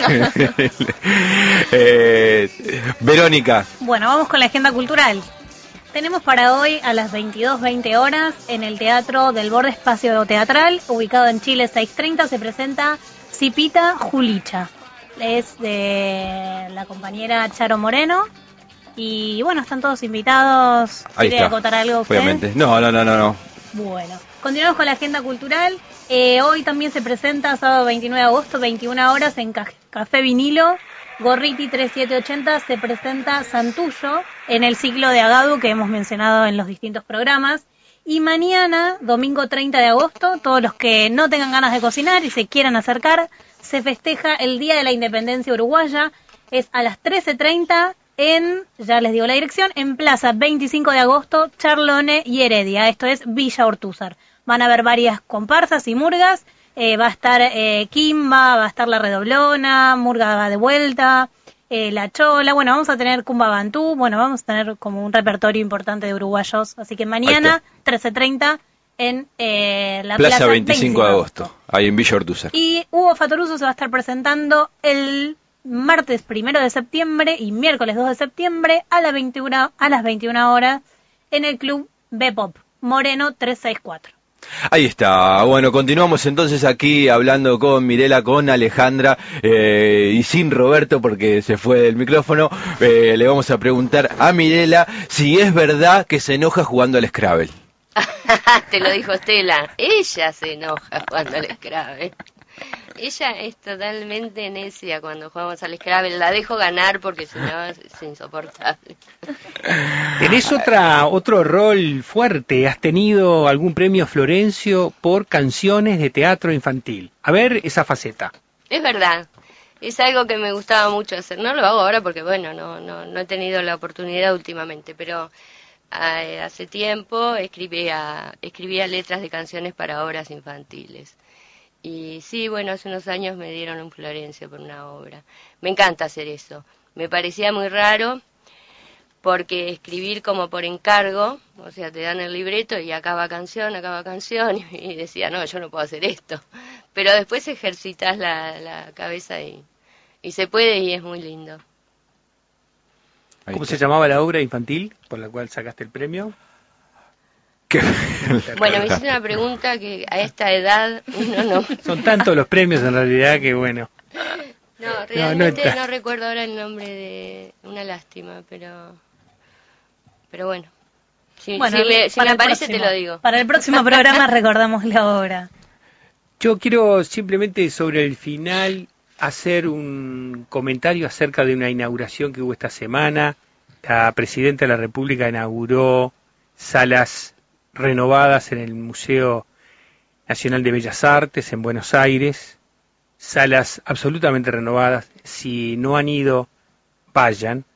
eh, Verónica. Bueno, vamos con la agenda cultural. Tenemos para hoy a las veintidós veinte horas en el Teatro del Borde Espacio Teatral, ubicado en Chile seiscientos treinta, se presenta Cipita Julicha. Es de la compañera Charo Moreno. Y bueno, están todos invitados. Ahí ¿Quiere está. acotar algo usted? Obviamente. No, no, no, no, no. Bueno, continuamos con la agenda cultural. Eh, hoy también se presenta, sábado veintinueve de agosto, veintiuna horas, en Ca- Café Vinilo. Gorriti treinta y siete ochenta se presenta Santullo en el ciclo de Agadu que hemos mencionado en los distintos programas. Y mañana, domingo treinta de agosto, todos los que no tengan ganas de cocinar y se quieran acercar, se festeja el Día de la Independencia Uruguaya. Es a las trece treinta en, ya les digo la dirección, en Plaza veinticinco de agosto, Charlone y Heredia. Esto es Villa Ortúzar. Van a haber varias comparsas y murgas. Eh, va a estar eh, Kimba, va a estar La Redoblona, Murga va de vuelta, eh, La Chola, bueno, vamos a tener Cumba Bantú, bueno, vamos a tener como un repertorio importante de uruguayos, así que mañana, trece treinta, en eh, la Plaza, Plaza veinticinco de agosto, ahí en Villa Ortúzar. Y Hugo Fatoruso se va a estar presentando el martes primero de septiembre y miércoles dos de septiembre a las veintiuna, a las veintiuna horas en el Club B-Pop, Moreno trescientos sesenta y cuatro. Ahí está. Bueno, continuamos entonces aquí hablando con Mirela, con Alejandra eh, y sin Roberto porque se fue del micrófono. Eh, le vamos a preguntar a Mirela si es verdad que se enoja jugando al Scrabble. Te lo dijo Estela, ella se enoja jugando al Scrabble. Ella es totalmente necia cuando jugamos al Scrabble. La dejo ganar porque si no es insoportable. Tenés otra, otro rol fuerte. Has tenido algún premio Florencio por canciones de teatro infantil. A ver esa faceta. Es verdad. Es algo que me gustaba mucho hacer. No lo hago ahora porque, bueno, no, no, no he tenido la oportunidad últimamente, pero eh, hace tiempo escribía, escribía letras de canciones para obras infantiles. Y sí, bueno, hace unos años me dieron un Florencio por una obra. Me encanta hacer eso. Me parecía muy raro porque escribir como por encargo, o sea, te dan el libreto y acaba canción, acaba canción, y decía, no, yo no puedo hacer esto. Pero después ejercitas la, la cabeza y, y se puede y es muy lindo. ¿Cómo se llamaba la obra infantil por la cual sacaste el premio? Bueno, me hiciste una pregunta que a esta edad uno no... Son tantos los premios en realidad que bueno. No, realmente no, no no recuerdo ahora el nombre de... Una lástima, pero... Pero bueno. Si, Bueno, si me, si para me el aparece próximo- te lo digo. Para el próximo programa recordamos la obra. Yo quiero simplemente sobre el final hacer un comentario acerca de una inauguración que hubo esta semana. La Presidenta de la República inauguró salas renovadas en el Museo Nacional de Bellas Artes en Buenos Aires, salas absolutamente renovadas. Si no han ido, vayan.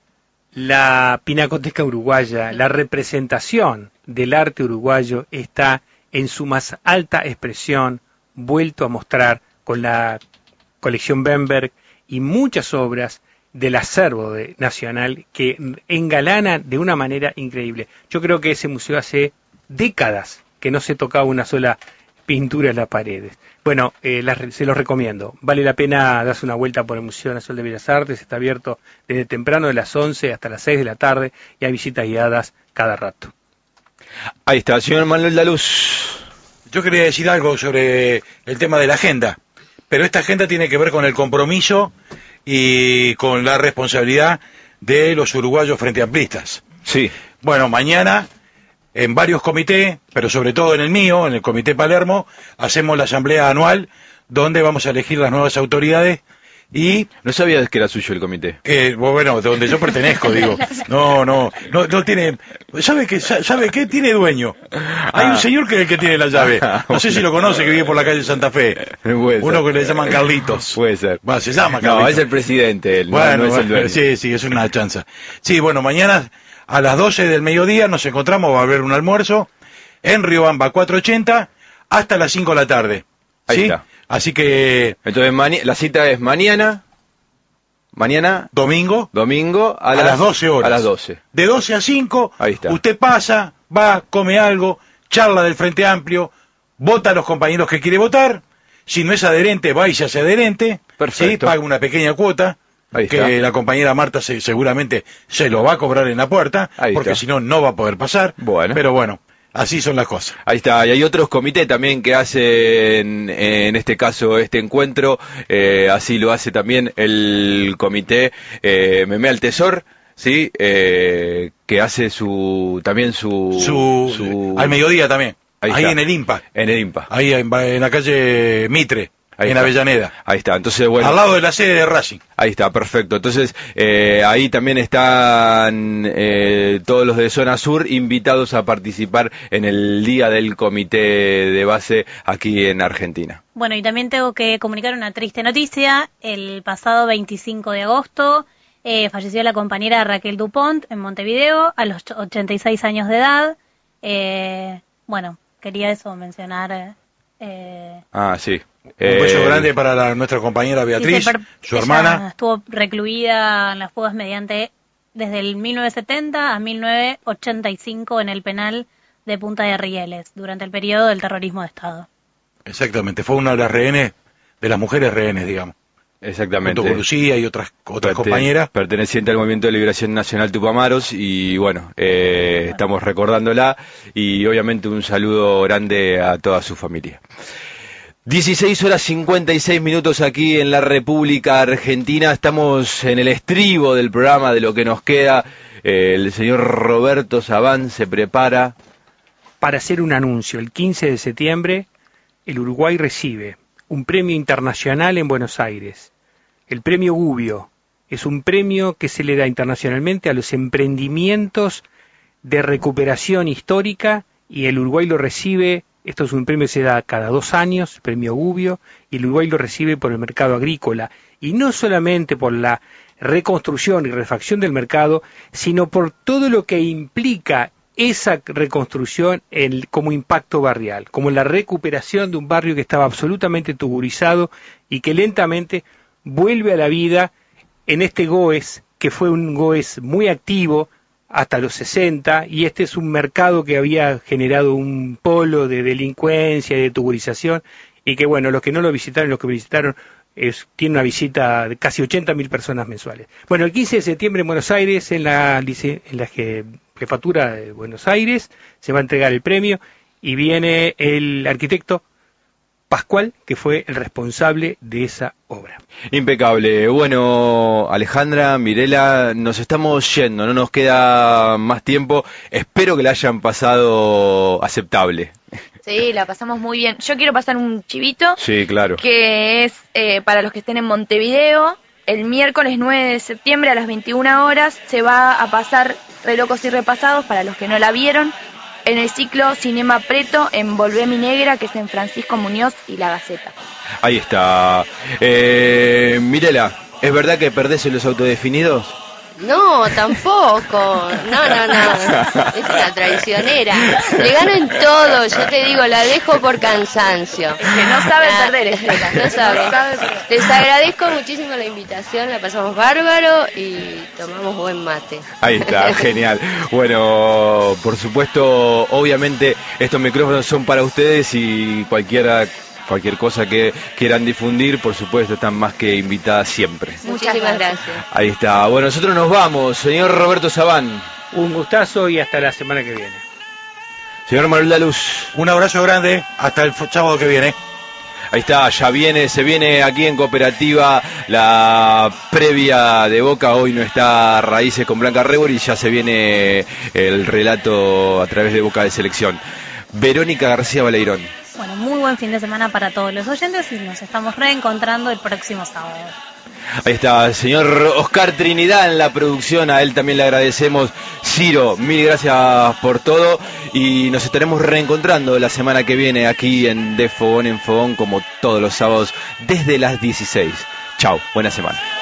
La Pinacoteca Uruguaya, la representación del arte uruguayo está en su más alta expresión, vuelto a mostrar con la colección Bemberg y muchas obras del acervo de, nacional que engalanan de una manera increíble. Yo creo que ese museo hace décadas que no se tocaba una sola pintura en las paredes. Bueno, eh, las, se los recomiendo. Vale la pena darse una vuelta por el Museo Nacional de Bellas Artes. Está abierto desde temprano de las once hasta las seis de la tarde y hay visitas guiadas cada rato. Ahí está, señor Manuel Daluz. Yo quería decir algo sobre el tema de la agenda, pero esta agenda tiene que ver con el compromiso y con la responsabilidad de los uruguayos frente amplistas. Sí. Bueno, mañana en varios comités, pero sobre todo en el mío, en el Comité Palermo, hacemos la asamblea anual donde vamos a elegir las nuevas autoridades y... No sabía que era suyo el comité. Eh, bueno, de donde yo pertenezco, digo. No, no, no, no tiene... ¿Sabe qué? ¿Sabe qué? Tiene dueño. Hay un señor que es el que tiene la llave. No sé si lo conoce, que vive por la calle Santa Fe. Uno que le llaman Carlitos. Puede ser. Bueno, se llama Carlitos. No, es el presidente, él, bueno, no, no es el bueno, dueño. sí, sí, es una chanza. Sí, bueno, mañana a las doce del mediodía nos encontramos, va a haber un almuerzo en Riobamba cuatrocientos ochenta hasta las cinco de la tarde. Ahí ¿sí? está. Así que... Entonces mani- la cita es mañana, mañana, domingo, domingo a, a las, las doce horas. A las doce. De doce a cinco, Ahí está. usted pasa, va, come algo, charla del Frente Amplio, vota a los compañeros que quiere votar, si no es adherente, va y se hace adherente, Perfecto. ¿sí? Paga una pequeña cuota, Ahí que está. la compañera Marta se- seguramente se lo va a cobrar en la puerta, Ahí porque está. si no, no va a poder pasar, Bueno. pero bueno, así son las cosas. Ahí está, y hay otros comités también que hacen, en este caso, este encuentro, eh, así lo hace también el comité eh, Meme al Tesor, ¿sí? Eh, que hace su, también su... Su, su- al mediodía también, Ahí ahí, está. en el IMPA, En el IMPA. ahí en, en la calle Mitre, Ahí en está. Avellaneda, Ahí está, entonces bueno... al lado de la sede de Racing. Ahí está, perfecto. Entonces, eh, ahí también están eh, todos los de Zona Sur invitados a participar en el día del comité de base aquí en Argentina. Bueno, y también tengo que comunicar una triste noticia. El pasado veinticinco de agosto eh, falleció la compañera Raquel Dupont en Montevideo a los ochenta y seis años de edad. Eh, bueno, quería eso mencionar. Eh, Ah, sí. Un beso Eh, grande para la- nuestra compañera Beatriz, dice, per- su ella hermana. estuvo recluida en las fugas mediante desde el mil novecientos setenta a mil novecientos ochenta y cinco en el penal de Punta de Rieles durante el periodo del terrorismo de Estado. Exactamente, fue una de las rehenes, de las mujeres rehenes, digamos. Exactamente. Junto con Lucía y otras, otras Perte- compañeras. Perteneciente al Movimiento de Liberación Nacional Tupamaros y bueno, eh, estamos recordándola y obviamente un saludo grande a toda su familia. dieciséis horas cincuenta y seis minutos aquí en la República Argentina, estamos en el estribo del programa de lo que nos queda. Eh, el señor Roberto Sabán se prepara Para hacer un anuncio, el quince de septiembre el Uruguay recibe un premio internacional en Buenos Aires, el premio Gubbio. Es un premio que se le da internacionalmente a los emprendimientos de recuperación histórica y el Uruguay lo recibe. Esto es un premio que se da cada dos años, el premio Gubbio, y el Uruguay lo recibe por el mercado agrícola. Y no solamente por la reconstrucción y refacción del mercado, sino por todo lo que implica esa reconstrucción en, como impacto barrial, como la recuperación de un barrio que estaba absolutamente tuburizado y que lentamente vuelve a la vida en este GOES, que fue un GOES muy activo hasta los sesenta, y este es un mercado que había generado un polo de delincuencia y de tuburización, y que bueno, los que no lo visitaron, los que visitaron, es, tiene una visita de casi ochenta mil personas mensuales. Bueno, el quince de septiembre en Buenos Aires, en la, en la jefatura de Buenos Aires, se va a entregar el premio, y viene el arquitecto Pascual, que fue el responsable de esa obra. Impecable. Bueno, Alejandra, Mirela, nos estamos yendo, no nos queda más tiempo. Espero que la hayan pasado aceptable. Sí, la pasamos muy bien. Yo quiero pasar un chivito. Sí, claro. Que es eh, para los que estén en Montevideo. El miércoles nueve de septiembre a las veintiuna horas se va a pasar Relocos y Repasados, para los que no la vieron, en el ciclo Cinema Preto en Volvé mi Negra, que es en Francisco Muñoz y La Gaceta. Ahí está. Eh, Mirela, ¿es verdad que perdés en los autodefinidos? No, tampoco. No, no, no. Es una traicionera. Le gano en todo. Yo te digo, la dejo por cansancio. Que no sabe Ah, perder, Estela. No sabe. Les agradezco muchísimo la invitación. La pasamos bárbaro y tomamos buen mate. Ahí está, genial. Bueno, por supuesto, obviamente estos micrófonos son para ustedes y cualquiera... Cualquier cosa que quieran difundir, por supuesto, están más que invitadas siempre. Muchísimas gracias. Ahí está. Bueno, nosotros nos vamos. Señor Roberto Sabán. Un gustazo y hasta la semana que viene. Señor Manuel Daluz. Un abrazo grande. Hasta el sábado que viene. Ahí está, ya viene, se viene aquí en Cooperativa la previa de Boca. Hoy no está Raíces con Blanca Rebor y ya se viene el relato a través de Boca de Selección. Verónica García Baleirón. Bueno, muy buen fin de semana para todos los oyentes y nos estamos reencontrando el próximo sábado. Ahí está, el señor Oscar Trinidad en la producción, a él también le agradecemos. Ciro, mil gracias por todo y nos estaremos reencontrando la semana que viene aquí en De Fogón en Fogón, como todos los sábados desde las dieciséis. Chau, buena semana.